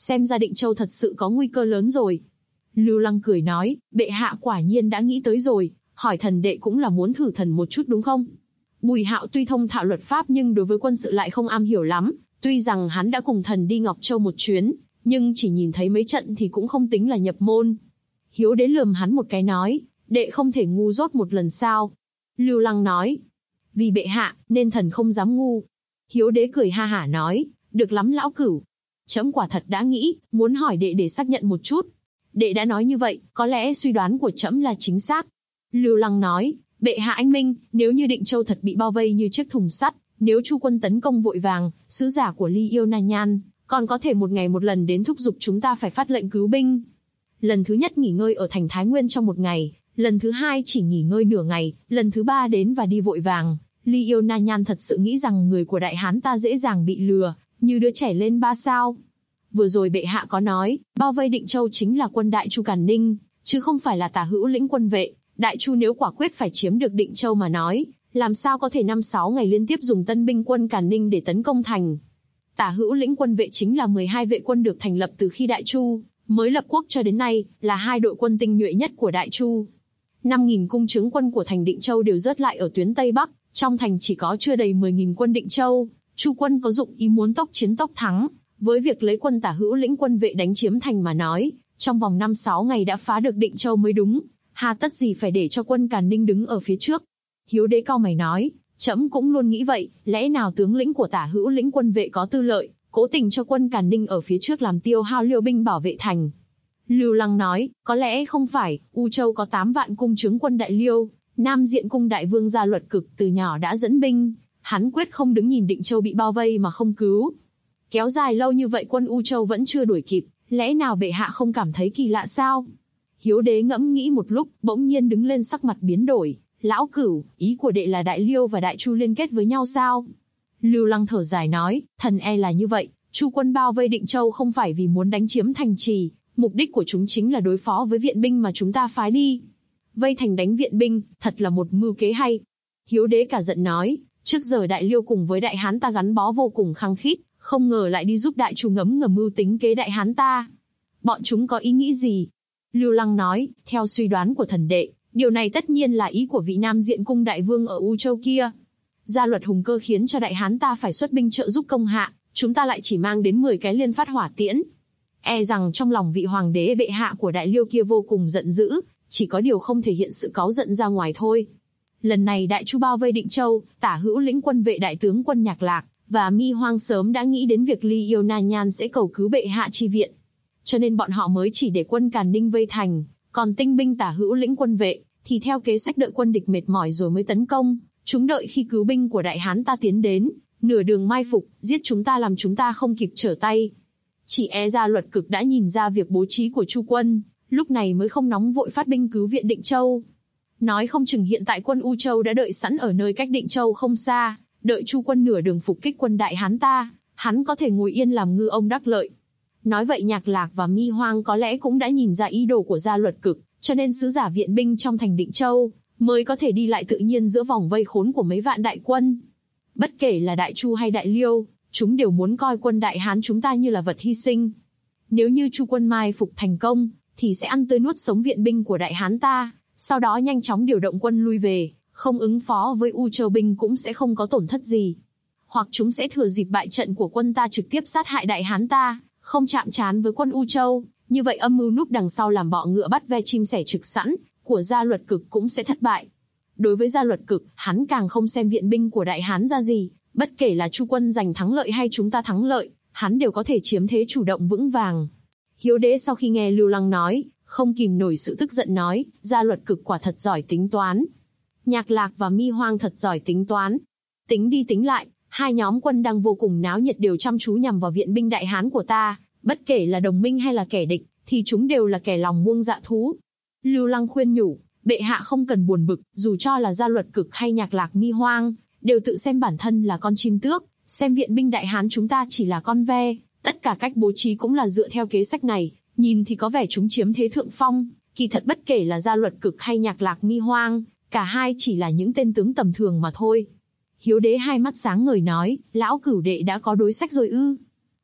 xem ra Định Châu thật sự có nguy cơ lớn rồi. Lưu Lăng cười nói, bệ hạ quả nhiên đã nghĩ tới rồi, hỏi thần đệ cũng là muốn thử thần một chút đúng không? Bùi Hạo tuy thông thạo luật pháp nhưng đối với quân sự lại không am hiểu lắm, tuy rằng hắn đã cùng thần đi Ngọc Châu một chuyến, nhưng chỉ nhìn thấy mấy trận thì cũng không tính là nhập môn. Hiếu Đế lườm hắn một cái nói, đệ không thể ngu dốt một lần sao? Lưu Lăng nói, vì bệ hạ, nên thần không dám ngu. Hiếu Đế cười ha hả nói, được lắm lão cửu. Trẫm quả thật đã nghĩ, muốn hỏi đệ để xác nhận một chút. Đệ đã nói như vậy, có lẽ suy đoán của trẫm là chính xác. Lưu Lăng nói, bệ hạ anh minh, nếu như Định Châu thật bị bao vây như chiếc thùng sắt, nếu Chu quân tấn công vội vàng, sứ giả của Ly Yêu Na Nhan còn có thể một ngày một lần đến thúc giục chúng ta phải phát lệnh cứu binh. Lần thứ nhất nghỉ ngơi ở thành Thái Nguyên trong một ngày, lần thứ hai chỉ nghỉ ngơi nửa ngày, lần thứ ba đến và đi vội vàng. Ly Yêu Na Nhan thật sự nghĩ rằng người của Đại Hán ta dễ dàng bị lừa, như đứa trẻ lên 3 sao. Vừa rồi bệ hạ có nói, bao vây Định Châu chính là quân Đại Chu Càn Ninh, chứ không phải là Tả Hữu lĩnh quân vệ. Đại Chu nếu quả quyết phải chiếm được Định Châu mà nói, làm sao có thể 5-6 ngày liên tiếp dùng tân binh quân Càn Ninh để tấn công thành. Tả Hữu lĩnh quân vệ chính là 12 vệ quân được thành lập từ khi Đại Chu mới lập quốc cho đến nay, là hai đội quân tinh nhuệ nhất của Đại Chu. 5.000 cung trướng quân của thành Định Châu đều rớt lại ở tuyến Tây Bắc, trong thành chỉ có chưa đầy 10.000 quân Định Châu. Chu quân có dụng ý muốn tốc chiến tốc thắng, với việc lấy quân Tả Hữu lĩnh quân vệ đánh chiếm thành mà nói, trong vòng 5-6 ngày đã phá được Định Châu mới đúng, hà tất gì phải để cho quân Càn Ninh đứng ở phía trước. Hiếu Đế cau mày nói, trẫm cũng luôn nghĩ vậy, lẽ nào tướng lĩnh của Tả Hữu lĩnh quân vệ có tư lợi, cố tình cho quân Càn Ninh ở phía trước làm tiêu hao liêu binh bảo vệ thành. Lưu Lăng nói, có lẽ không phải, U Châu có 8 vạn cung trướng quân Đại Liêu, Nam Diện cung đại vương Gia Luật Cực từ nhỏ đã dẫn binh, hắn quyết không đứng nhìn Định Châu bị bao vây mà không cứu. Kéo dài lâu như vậy quân U Châu vẫn chưa đuổi kịp, lẽ nào bệ hạ không cảm thấy kỳ lạ sao? Hiếu Đế ngẫm nghĩ một lúc, bỗng nhiên đứng lên sắc mặt biến đổi, lão cửu, ý của đệ là Đại Liêu và Đại Chu liên kết với nhau sao? Lưu Lăng thở dài nói, thần e là như vậy, Chu quân bao vây Định Châu không phải vì muốn đánh chiếm thành trì, mục đích của chúng chính là đối phó với viện binh mà chúng ta phái đi. Vây thành đánh viện binh, thật là một mưu kế hay. Hiếu Đế cả giận nói, trước giờ Đại Liêu cùng với Đại Hán ta gắn bó vô cùng khăng khít, không ngờ lại đi giúp Đại Chu ngấm ngầm mưu tính kế Đại Hán ta. Bọn chúng có ý nghĩ gì? Lưu Lăng nói, theo suy đoán của thần đệ, điều này tất nhiên là ý của vị Nam Diện cung đại vương ở U Châu kia. Gia luật hùng cơ khiến cho Đại Hán ta phải xuất binh trợ giúp công hạ, chúng ta lại chỉ mang đến 10 cái liên phát hỏa tiễn. E rằng trong lòng vị hoàng đế bệ hạ của Đại Liêu kia vô cùng giận dữ, chỉ có điều không thể hiện sự cáu giận ra ngoài thôi. Lần này Đại Chu bao vây Định Châu, Tả Hữu lĩnh quân vệ đại tướng quân Nhạc Lạc và Mi Hoang sớm đã nghĩ đến việc Ly Yêu Na Nhan sẽ cầu cứu bệ hạ chi viện, cho nên bọn họ mới chỉ để quân Càn Ninh vây thành, còn tinh binh Tả Hữu lĩnh quân vệ thì theo kế sách đợi quân địch mệt mỏi rồi mới tấn công. Chúng đợi khi cứu binh của Đại Hán ta tiến đến, nửa đường mai phục, giết chúng ta làm chúng ta không kịp trở tay. Chỉ e Gia Luật Cực đã nhìn ra việc bố trí của Chu quân, lúc này mới không nóng vội phát binh cứu viện Định Châu. Nói không chừng hiện tại quân U Châu đã đợi sẵn ở nơi cách Định Châu không xa, đợi Chu quân nửa đường phục kích quân Đại Hán ta, hắn có thể ngồi yên làm ngư ông đắc lợi. Nói vậy Nhạc Lạc và Mi Hoang có lẽ cũng đã nhìn ra ý đồ của Gia Luật Cực, cho nên sứ giả viện binh trong thành Định Châu mới có thể đi lại tự nhiên giữa vòng vây khốn của mấy vạn đại quân. Bất kể là Đại Chu hay Đại Liêu, chúng đều muốn coi quân Đại Hán chúng ta như là vật hy sinh. Nếu như Chu quân mai phục thành công, thì sẽ ăn tươi nuốt sống viện binh của Đại Hán ta, sau đó nhanh chóng điều động quân lui về, không ứng phó với U Châu binh cũng sẽ không có tổn thất gì. Hoặc chúng sẽ thừa dịp bại trận của quân ta trực tiếp sát hại Đại Hán ta, không chạm trán với quân U Châu, như vậy âm mưu núp đằng sau làm bọ ngựa bắt ve chim sẻ trực sẵn của Gia Luật Cực cũng sẽ thất bại. Đối với Gia Luật Cực, hắn càng không xem viện binh của Đại Hán ra gì, bất kể là Chu quân giành thắng lợi hay chúng ta thắng lợi, hắn đều có thể chiếm thế chủ động vững vàng. Hiếu Đế sau khi nghe Lưu Lăng nói, không kìm nổi sự tức giận nói, Gia Luật Cực quả thật giỏi tính toán. Nhạc Lạc và Mi Hoang thật giỏi tính toán. Tính đi tính lại, hai nhóm quân đang vô cùng náo nhiệt đều chăm chú nhằm vào viện binh Đại Hán của ta, bất kể là đồng minh hay là kẻ địch, thì chúng đều là kẻ lòng muông dạ thú. Lưu Lăng khuyên nhủ, bệ hạ không cần buồn bực, dù cho là Gia Luật Cực hay Nhạc Lạc Mi Hoang, đều tự xem bản thân là con chim tước, xem viện binh Đại Hán chúng ta chỉ là con ve, tất cả cách bố trí cũng là dựa theo kế sách này, nhìn thì có vẻ chúng chiếm thế thượng phong, kỳ thật bất kể là Gia Luật Cực hay Nhạc Lạc Mi Hoang, cả hai chỉ là những tên tướng tầm thường mà thôi. Hiếu Đế hai mắt sáng ngời nói, lão cửu đệ đã có đối sách rồi ư?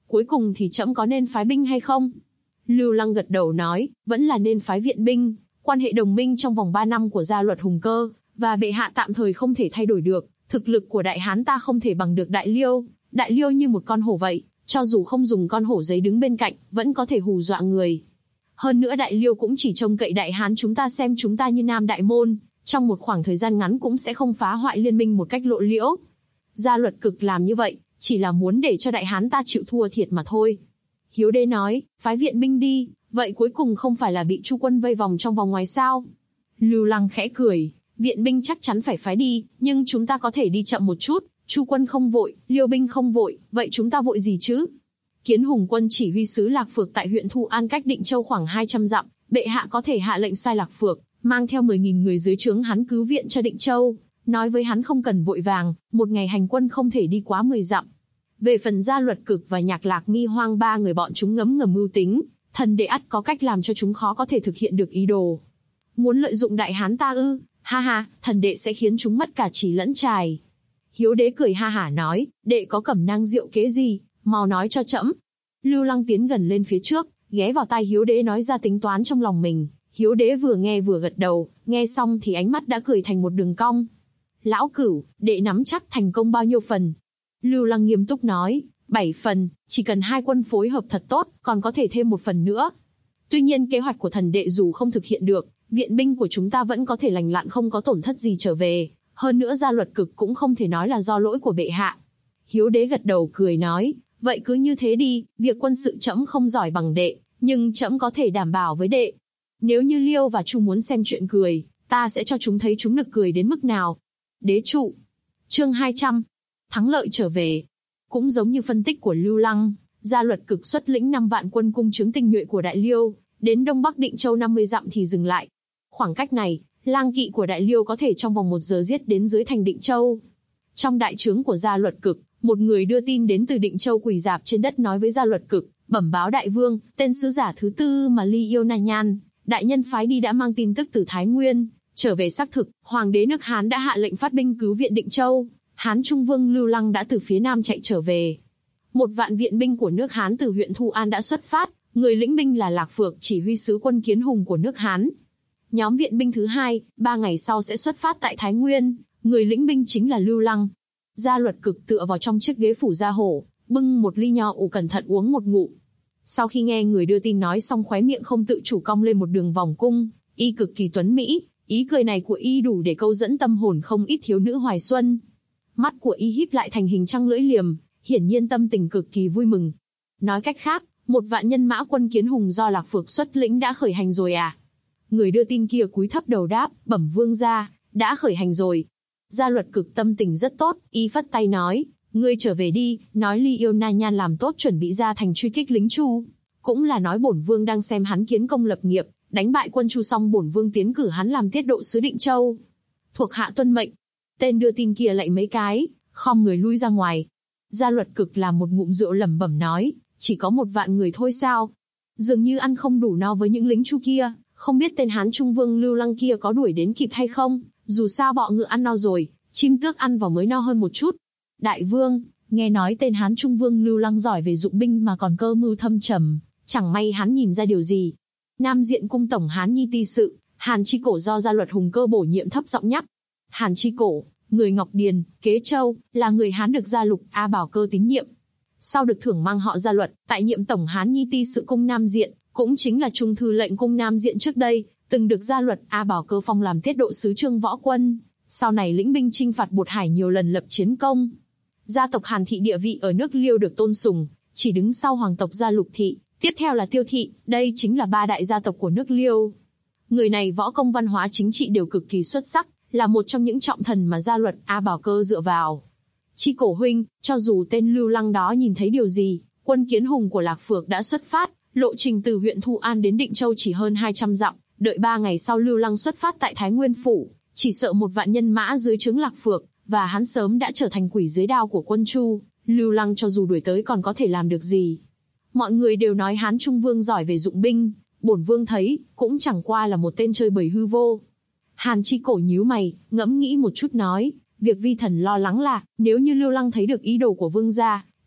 cuối cùng thì trẫm có nên phái binh hay không? Lưu Lăng gật đầu nói, vẫn là nên phái viện binh, quan hệ đồng minh trong vòng 3 năm của gia luật Hùng Cơ, và bệ hạ tạm thời không thể thay đổi được, thực lực của Đại Hán ta không thể bằng được Đại Liêu như một con hổ vậy, cho dù không dùng con hổ giấy đứng bên cạnh, vẫn có thể hù dọa người. Hơn nữa Đại Liêu cũng chỉ trông cậy Đại Hán chúng ta xem chúng ta như Nam Đại Môn, trong một khoảng thời gian ngắn cũng sẽ không phá hoại liên minh một cách lộ liễu. Gia luật Cực làm như vậy, chỉ là muốn để cho Đại Hán ta chịu thua thiệt mà thôi. Hiếu Đế nói, phái viện binh đi, vậy cuối cùng không phải là bị Chu quân vây vòng trong vòng ngoài sao? Lưu Lăng khẽ cười, viện binh chắc chắn phải phái đi, nhưng chúng ta có thể đi chậm một chút, Chu quân không vội, Liêu binh không vội, vậy chúng ta vội gì chứ? Kiến Hùng quân chỉ huy sứ Lạc Phược tại huyện Thu An cách Định Châu khoảng 200 dặm, bệ hạ có thể hạ lệnh sai Lạc Phược, mang theo 10.000 người dưới trướng hắn cứu viện cho Định Châu, nói với hắn không cần vội vàng, một ngày hành quân không thể đi quá 10 dặm. Về phần Gia luật Cực và Nhạc Lạc Mi Hoang ba người bọn chúng ngấm ngầm mưu tính, thần đệ ắt có cách làm cho chúng khó có thể thực hiện được ý đồ. Muốn lợi dụng Đại Hán ta ư? Ha ha, thần đệ sẽ khiến chúng mất cả chỉ lẫn trài. Hiếu Đế cười ha hả nói, đệ có cẩm nang diệu kế gì, mau nói cho trẫm. Lưu Lăng tiến gần lên phía trước, ghé vào tai Hiếu Đế nói ra tính toán trong lòng mình. Hiếu Đế vừa nghe vừa gật đầu, nghe xong thì ánh mắt đã cười thành một đường cong. Lão Cửu, đệ nắm chắc thành công bao nhiêu phần? Lưu Lăng nghiêm túc nói, 7 phần, chỉ cần hai quân phối hợp thật tốt, còn có thể thêm 1 phần nữa. Tuy nhiên kế hoạch của thần đệ dù không thực hiện được, viện binh của chúng ta vẫn có thể lành lặn không có tổn thất gì trở về. Hơn nữa Gia luật Cực cũng không thể nói là do lỗi của bệ hạ. Hiếu Đế gật đầu cười nói, vậy cứ như thế đi, việc quân sự trẫm không giỏi bằng đệ, nhưng trẫm có thể đảm bảo với đệ. Nếu như Liêu và Chu muốn xem chuyện cười, ta sẽ cho chúng thấy chúng nực cười đến mức nào. Đế trụ. Chương 200. Thắng lợi trở về. Cũng giống như phân tích của Lưu Lăng, Gia luật Cực xuất lĩnh 5 vạn quân cung chứng tinh nhuệ của Đại Liêu, đến đông bắc Định Châu 50 dặm thì dừng lại. Khoảng cách này, lang kỵ của Đại Liêu có thể trong vòng 1 giờ giết đến dưới thành Định Châu. Trong đại trướng của Gia luật Cực, một người đưa tin đến từ Định Châu quỳ rạp trên đất nói với Gia luật Cực, bẩm báo đại vương, tên sứ giả thứ 4 mà Ly Yêu Na Nhan, đại nhân phái đi đã mang tin tức từ Thái Nguyên, trở về xác thực, hoàng đế nước Hán đã hạ lệnh phát binh cứu viện Định Châu, Hán Trung Vương Lưu Lăng đã từ phía nam chạy trở về. 1 vạn viện binh của nước Hán từ huyện Thu An đã xuất phát, người lĩnh binh là Lạc Phược, chỉ huy sứ quân Kiến Hùng của nước Hán. Nhóm viện binh thứ 2, 3 ngày sau sẽ xuất phát tại Thái Nguyên, người lĩnh binh chính là Lưu Lăng. Gia luật Cực tựa vào trong chiếc ghế phủ da hổ, bưng một ly nho ủ cẩn thận uống một ngụm. Sau khi nghe người đưa tin nói xong khóe miệng không tự chủ cong lên một đường vòng cung, y cực kỳ tuấn mỹ, ý cười này của y đủ để câu dẫn tâm hồn không ít thiếu nữ hoài xuân. Mắt của y híp lại thành hình trăng lưỡi liềm, hiển nhiên tâm tình cực kỳ vui mừng. Nói cách khác, 1 vạn nhân mã quân Kiến Hùng do Lạc Phược xuất lĩnh đã khởi hành rồi à? Người đưa tin kia cúi thấp đầu đáp, bẩm vương gia, đã khởi hành rồi. Gia luật Cực tâm tình rất tốt, y phất tay nói, ngươi trở về đi, nói Ly Yêu Na Nhan làm tốt chuẩn bị ra thành truy kích lính Chu. Cũng là nói bổn vương đang xem hắn kiến công lập nghiệp, đánh bại quân Chu xong bổn vương tiến cử hắn làm tiết độ sứ Định Châu. Thuộc hạ tuân mệnh. Tên đưa tin kia lạy mấy cái, khom người lui ra ngoài. Gia luật Cực làm một ngụm rượu lẩm bẩm nói, chỉ có 1 vạn người thôi sao? Dường như ăn không đủ no với những lính Chu kia, không biết tên Hán Trung Vương Lưu Lăng kia có đuổi đến kịp hay không, dù sao bọ ngựa ăn no rồi, chim tước ăn vào mới no hơn một chút. Đại vương, nghe nói tên Hán Trung Vương Lưu Lăng giỏi về dụng binh mà còn cơ mưu thâm trầm, chẳng may hắn nhìn ra điều gì. Nam Diện cung tổng Hán Nhi ti sự, Hàn Chi Cổ do Gia luật Hùng Cơ bổ nhiệm thấp giọng nhắc. Hàn Chi Cổ, người Ngọc Điền, Kế Châu, là người Hán được Gia Lục A Bảo Cơ tín nhiệm. Sau được thưởng mang họ Gia Luật, tại nhiệm tổng Hán Nhi ti sự cung Nam Diện, cũng chính là trung thư lệnh cung Nam Diện trước đây, từng được Gia Luật A Bảo Cơ phong làm tiết độ sứ Trương Võ Quân, sau này lĩnh binh chinh phạt Bột Hải nhiều lần lập chiến công. Gia tộc Hàn thị địa vị ở nước Liêu được tôn sùng, chỉ đứng sau hoàng tộc Gia Lục thị, tiếp theo là Tiêu thị, đây chính là 3 đại gia tộc của nước Liêu. Người này võ công văn hóa chính trị đều cực kỳ xuất sắc, là một trong những trọng thần mà Gia Luật A Bảo Cơ dựa vào. Chi Cổ huynh, cho dù tên Lưu Lăng đó nhìn thấy điều gì, quân Kiến Hùng của Lạc Phược đã xuất phát, lộ trình từ huyện Thu An đến Định Châu chỉ hơn 200 dặm, đợi 3 ngày sau Lưu Lăng xuất phát tại Thái Nguyên phủ, chỉ sợ 1 vạn nhân mã dưới trướng Lạc Phược, và hắn sớm đã trở thành quỷ dưới đao của quân Chu, Lưu Lăng cho dù đuổi tới còn có thể làm được gì. Mọi người đều nói Hán Trung Vương giỏi về dụng binh, bổn vương thấy, cũng chẳng qua là một tên chơi bời hư vô. Hàn Chi Cổ nhíu mày, ngẫm nghĩ một chút nói, việc vi thần lo lắng là, nếu như Lưu Lăng thấy được ý đồ của vương gia,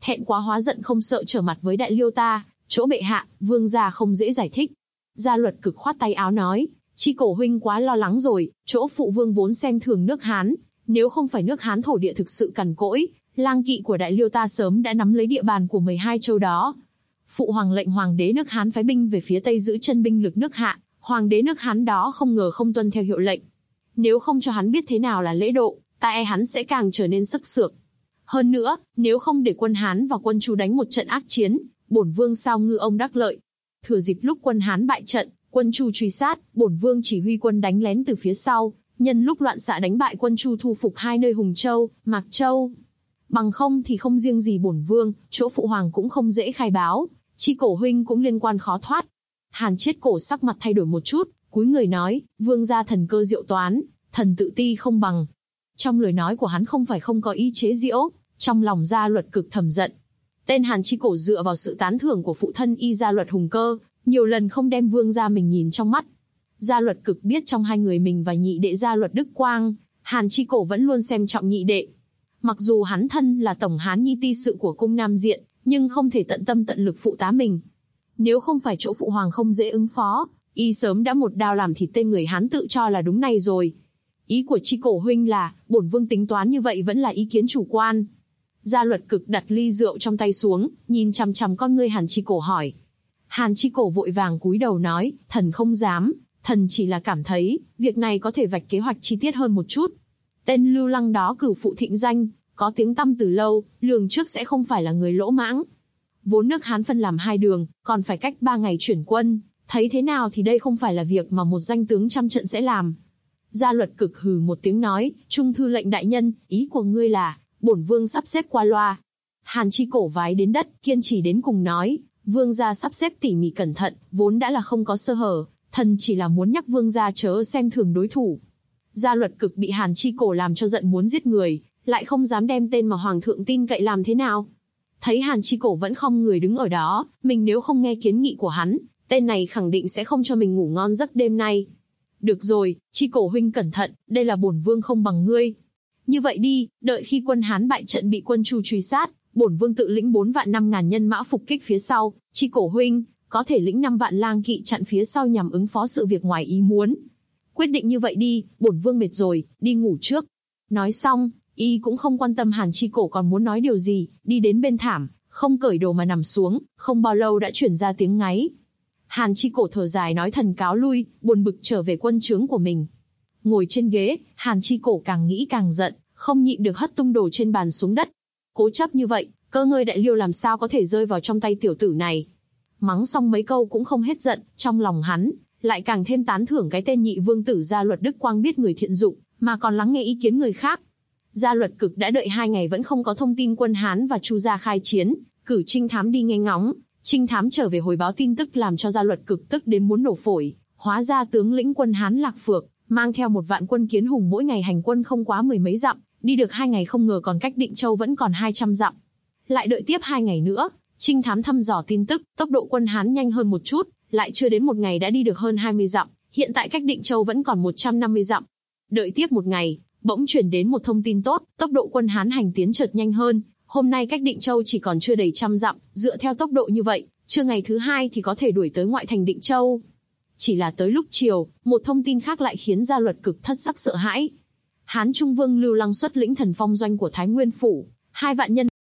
thẹn quá hóa giận không sợ trở mặt với đại liêu ta, chỗ bệ hạ, vương gia không dễ giải thích. Gia Luật Cực khoát tay áo nói, Chi Cổ huynh quá lo lắng rồi, chỗ phụ vương vốn xem thường nước Hán, nếu không phải nước Hán thổ địa thực sự cằn cỗi, lang kỵ của đại liêu ta sớm đã nắm lấy địa bàn của 12 châu đó. Phụ hoàng lệnh hoàng đế nước Hán phái binh về phía tây giữ chân binh lực nước Hạ, hoàng đế nước Hán đó không ngờ không tuân theo hiệu lệnh. Nếu không cho hắn biết thế nào là lễ độ, ta e hắn sẽ càng trở nên sức sược. Hơn nữa, nếu không để quân Hán và quân Chu đánh một trận ác chiến, bổn vương sao ngư ông đắc lợi. Thừa dịp lúc quân Hán bại trận, quân Chu truy sát, bổn vương chỉ huy quân đánh lén từ phía sau, nhân lúc loạn xạ đánh bại quân Chu thu phục hai nơi Hùng Châu, Mạc Châu. Bằng không thì không riêng gì bổn vương, chỗ phụ hoàng cũng không dễ khai báo, Chi Cổ huynh cũng liên quan khó thoát. Hàn Chiết Cổ sắc mặt thay đổi một chút, cúi người nói, vương gia thần cơ diệu toán, thần tự ti không bằng. Trong lời nói của hắn không phải không có ý chế giễu, trong lòng Gia Luật Cực thầm giận. Tên Hàn Chi Cổ dựa vào sự tán thưởng của phụ thân y Gia Luật Hùng Cơ, nhiều lần không đem vương gia mình nhìn trong mắt. Gia Luật Cực biết trong hai người mình và nhị đệ Gia Luật Đức Quang, Hàn Chi Cổ vẫn luôn xem trọng nhị đệ. Mặc dù hắn thân là tổng hán nhi ti sự của cung Nam Diện, nhưng không thể tận tâm tận lực phụ tá mình. Nếu không phải chỗ phụ hoàng không dễ ứng phó, y sớm đã một đao làm thịt tên người Hán tự cho là đúng này rồi. Ý của Chi Cổ huynh là, bổn vương tính toán như vậy vẫn là ý kiến chủ quan. Gia Luật Cực đặt ly rượu trong tay xuống, nhìn chằm chằm con ngươi Hàn Chi Cổ hỏi. Hàn Chi Cổ vội vàng cúi đầu nói, thần không dám, thần chỉ là cảm thấy, việc này có thể vạch kế hoạch chi tiết hơn một chút. Tên Lưu Lăng đó cửu phụ thịnh danh, có tiếng tăm từ lâu, lường trước sẽ không phải là người lỗ mãng. Vốn nước Hán phân làm hai đường, còn phải cách 3 ngày chuyển quân, thấy thế nào thì đây không phải là việc mà một danh tướng trăm trận sẽ làm. Gia Luật Cực hừ một tiếng nói, Trung thư lệnh đại nhân, ý của ngươi là, bổn vương sắp xếp qua loa. Hàn Chi Cổ vái đến đất, kiên trì đến cùng nói, vương gia sắp xếp tỉ mỉ cẩn thận, vốn đã là không có sơ hở, thần chỉ là muốn nhắc vương gia chớ xem thường đối thủ. Gia Luật Cực bị Hàn Chi Cổ làm cho giận muốn giết người, lại không dám đem tên mà hoàng thượng tin cậy làm thế nào. Thấy Hàn Chi Cổ vẫn khom người đứng ở đó, mình nếu không nghe kiến nghị của hắn, tên này khẳng định sẽ không cho mình ngủ ngon giấc đêm nay. Được rồi, Chi Cổ huynh cẩn thận, đây là bổn vương không bằng ngươi. Như vậy đi, đợi khi quân Hán bại trận bị quân Chu truy sát, bổn vương tự lĩnh 4.500.000 nhân mã phục kích phía sau, Chi Cổ huynh có thể lĩnh 5 vạn lang kỵ chặn phía sau nhằm ứng phó sự việc ngoài ý muốn. Quyết định như vậy đi, bổn vương mệt rồi, đi ngủ trước. Nói xong, y cũng không quan tâm Hàn Chi Cổ còn muốn nói điều gì, đi đến bên thảm, không cởi đồ mà nằm xuống, không bao lâu đã chuyển ra tiếng ngáy. Hàn Chi Cổ thở dài nói thần cáo lui, buồn bực trở về quân trướng của mình. Ngồi trên ghế, Hàn Chi Cổ càng nghĩ càng giận, không nhịn được hất tung đồ trên bàn xuống đất. Cố chấp như vậy, cơ ngơi đại liêu làm sao có thể rơi vào trong tay tiểu tử này. Mắng xong mấy câu cũng không hết giận, trong lòng hắn lại càng thêm tán thưởng cái tên nhị vương tử Gia Luật Đức Quang biết người thiện dụng, mà còn lắng nghe ý kiến người khác. Gia Luật Cực đã đợi 2 ngày vẫn không có thông tin quân Hán và Chu gia khai chiến, cử trinh thám đi nghe ngóng, trinh thám trở về hồi báo tin tức làm cho Gia Luật Cực tức đến muốn nổ phổi. Hóa ra tướng lĩnh quân Hán Lạc Phược mang theo 1 vạn quân Kiến Hùng mỗi ngày hành quân không quá 10 mấy dặm, đi được 2 ngày không ngờ còn cách Định Châu vẫn còn 200 dặm. Lại đợi tiếp 2 ngày nữa, trinh thám thăm dò tin tức, tốc độ quân Hán nhanh hơn một chút, lại chưa đến 1 ngày đã đi được hơn 20 dặm, hiện tại cách Định Châu vẫn còn 150 dặm. Đợi tiếp 1 ngày, bỗng chuyển đến một thông tin tốt, tốc độ quân Hán hành tiến chợt nhanh hơn, hôm nay cách Định Châu chỉ còn chưa đầy 100 dặm, dựa theo tốc độ như vậy, trưa ngày thứ 2 thì có thể đuổi tới ngoại thành Định Châu. Chỉ là tới lúc chiều, một thông tin khác lại khiến Gia Luật Cực thất sắc sợ hãi. Hán Trung Vương Lưu Lăng xuất lĩnh thần phong doanh của Thái Nguyên phủ, 2 vạn nhân.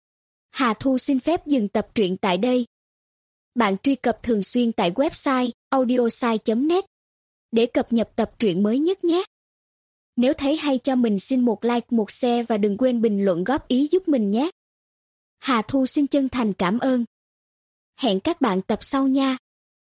Hà Thu xin phép dừng tập truyện tại đây. Bạn truy cập thường xuyên tại website audiosai.net để cập nhật tập truyện mới nhất nhé. Nếu thấy hay cho mình xin một like, một share và đừng quên bình luận góp ý giúp mình nhé. Hà Thu xin chân thành cảm ơn. Hẹn các bạn tập sau nha.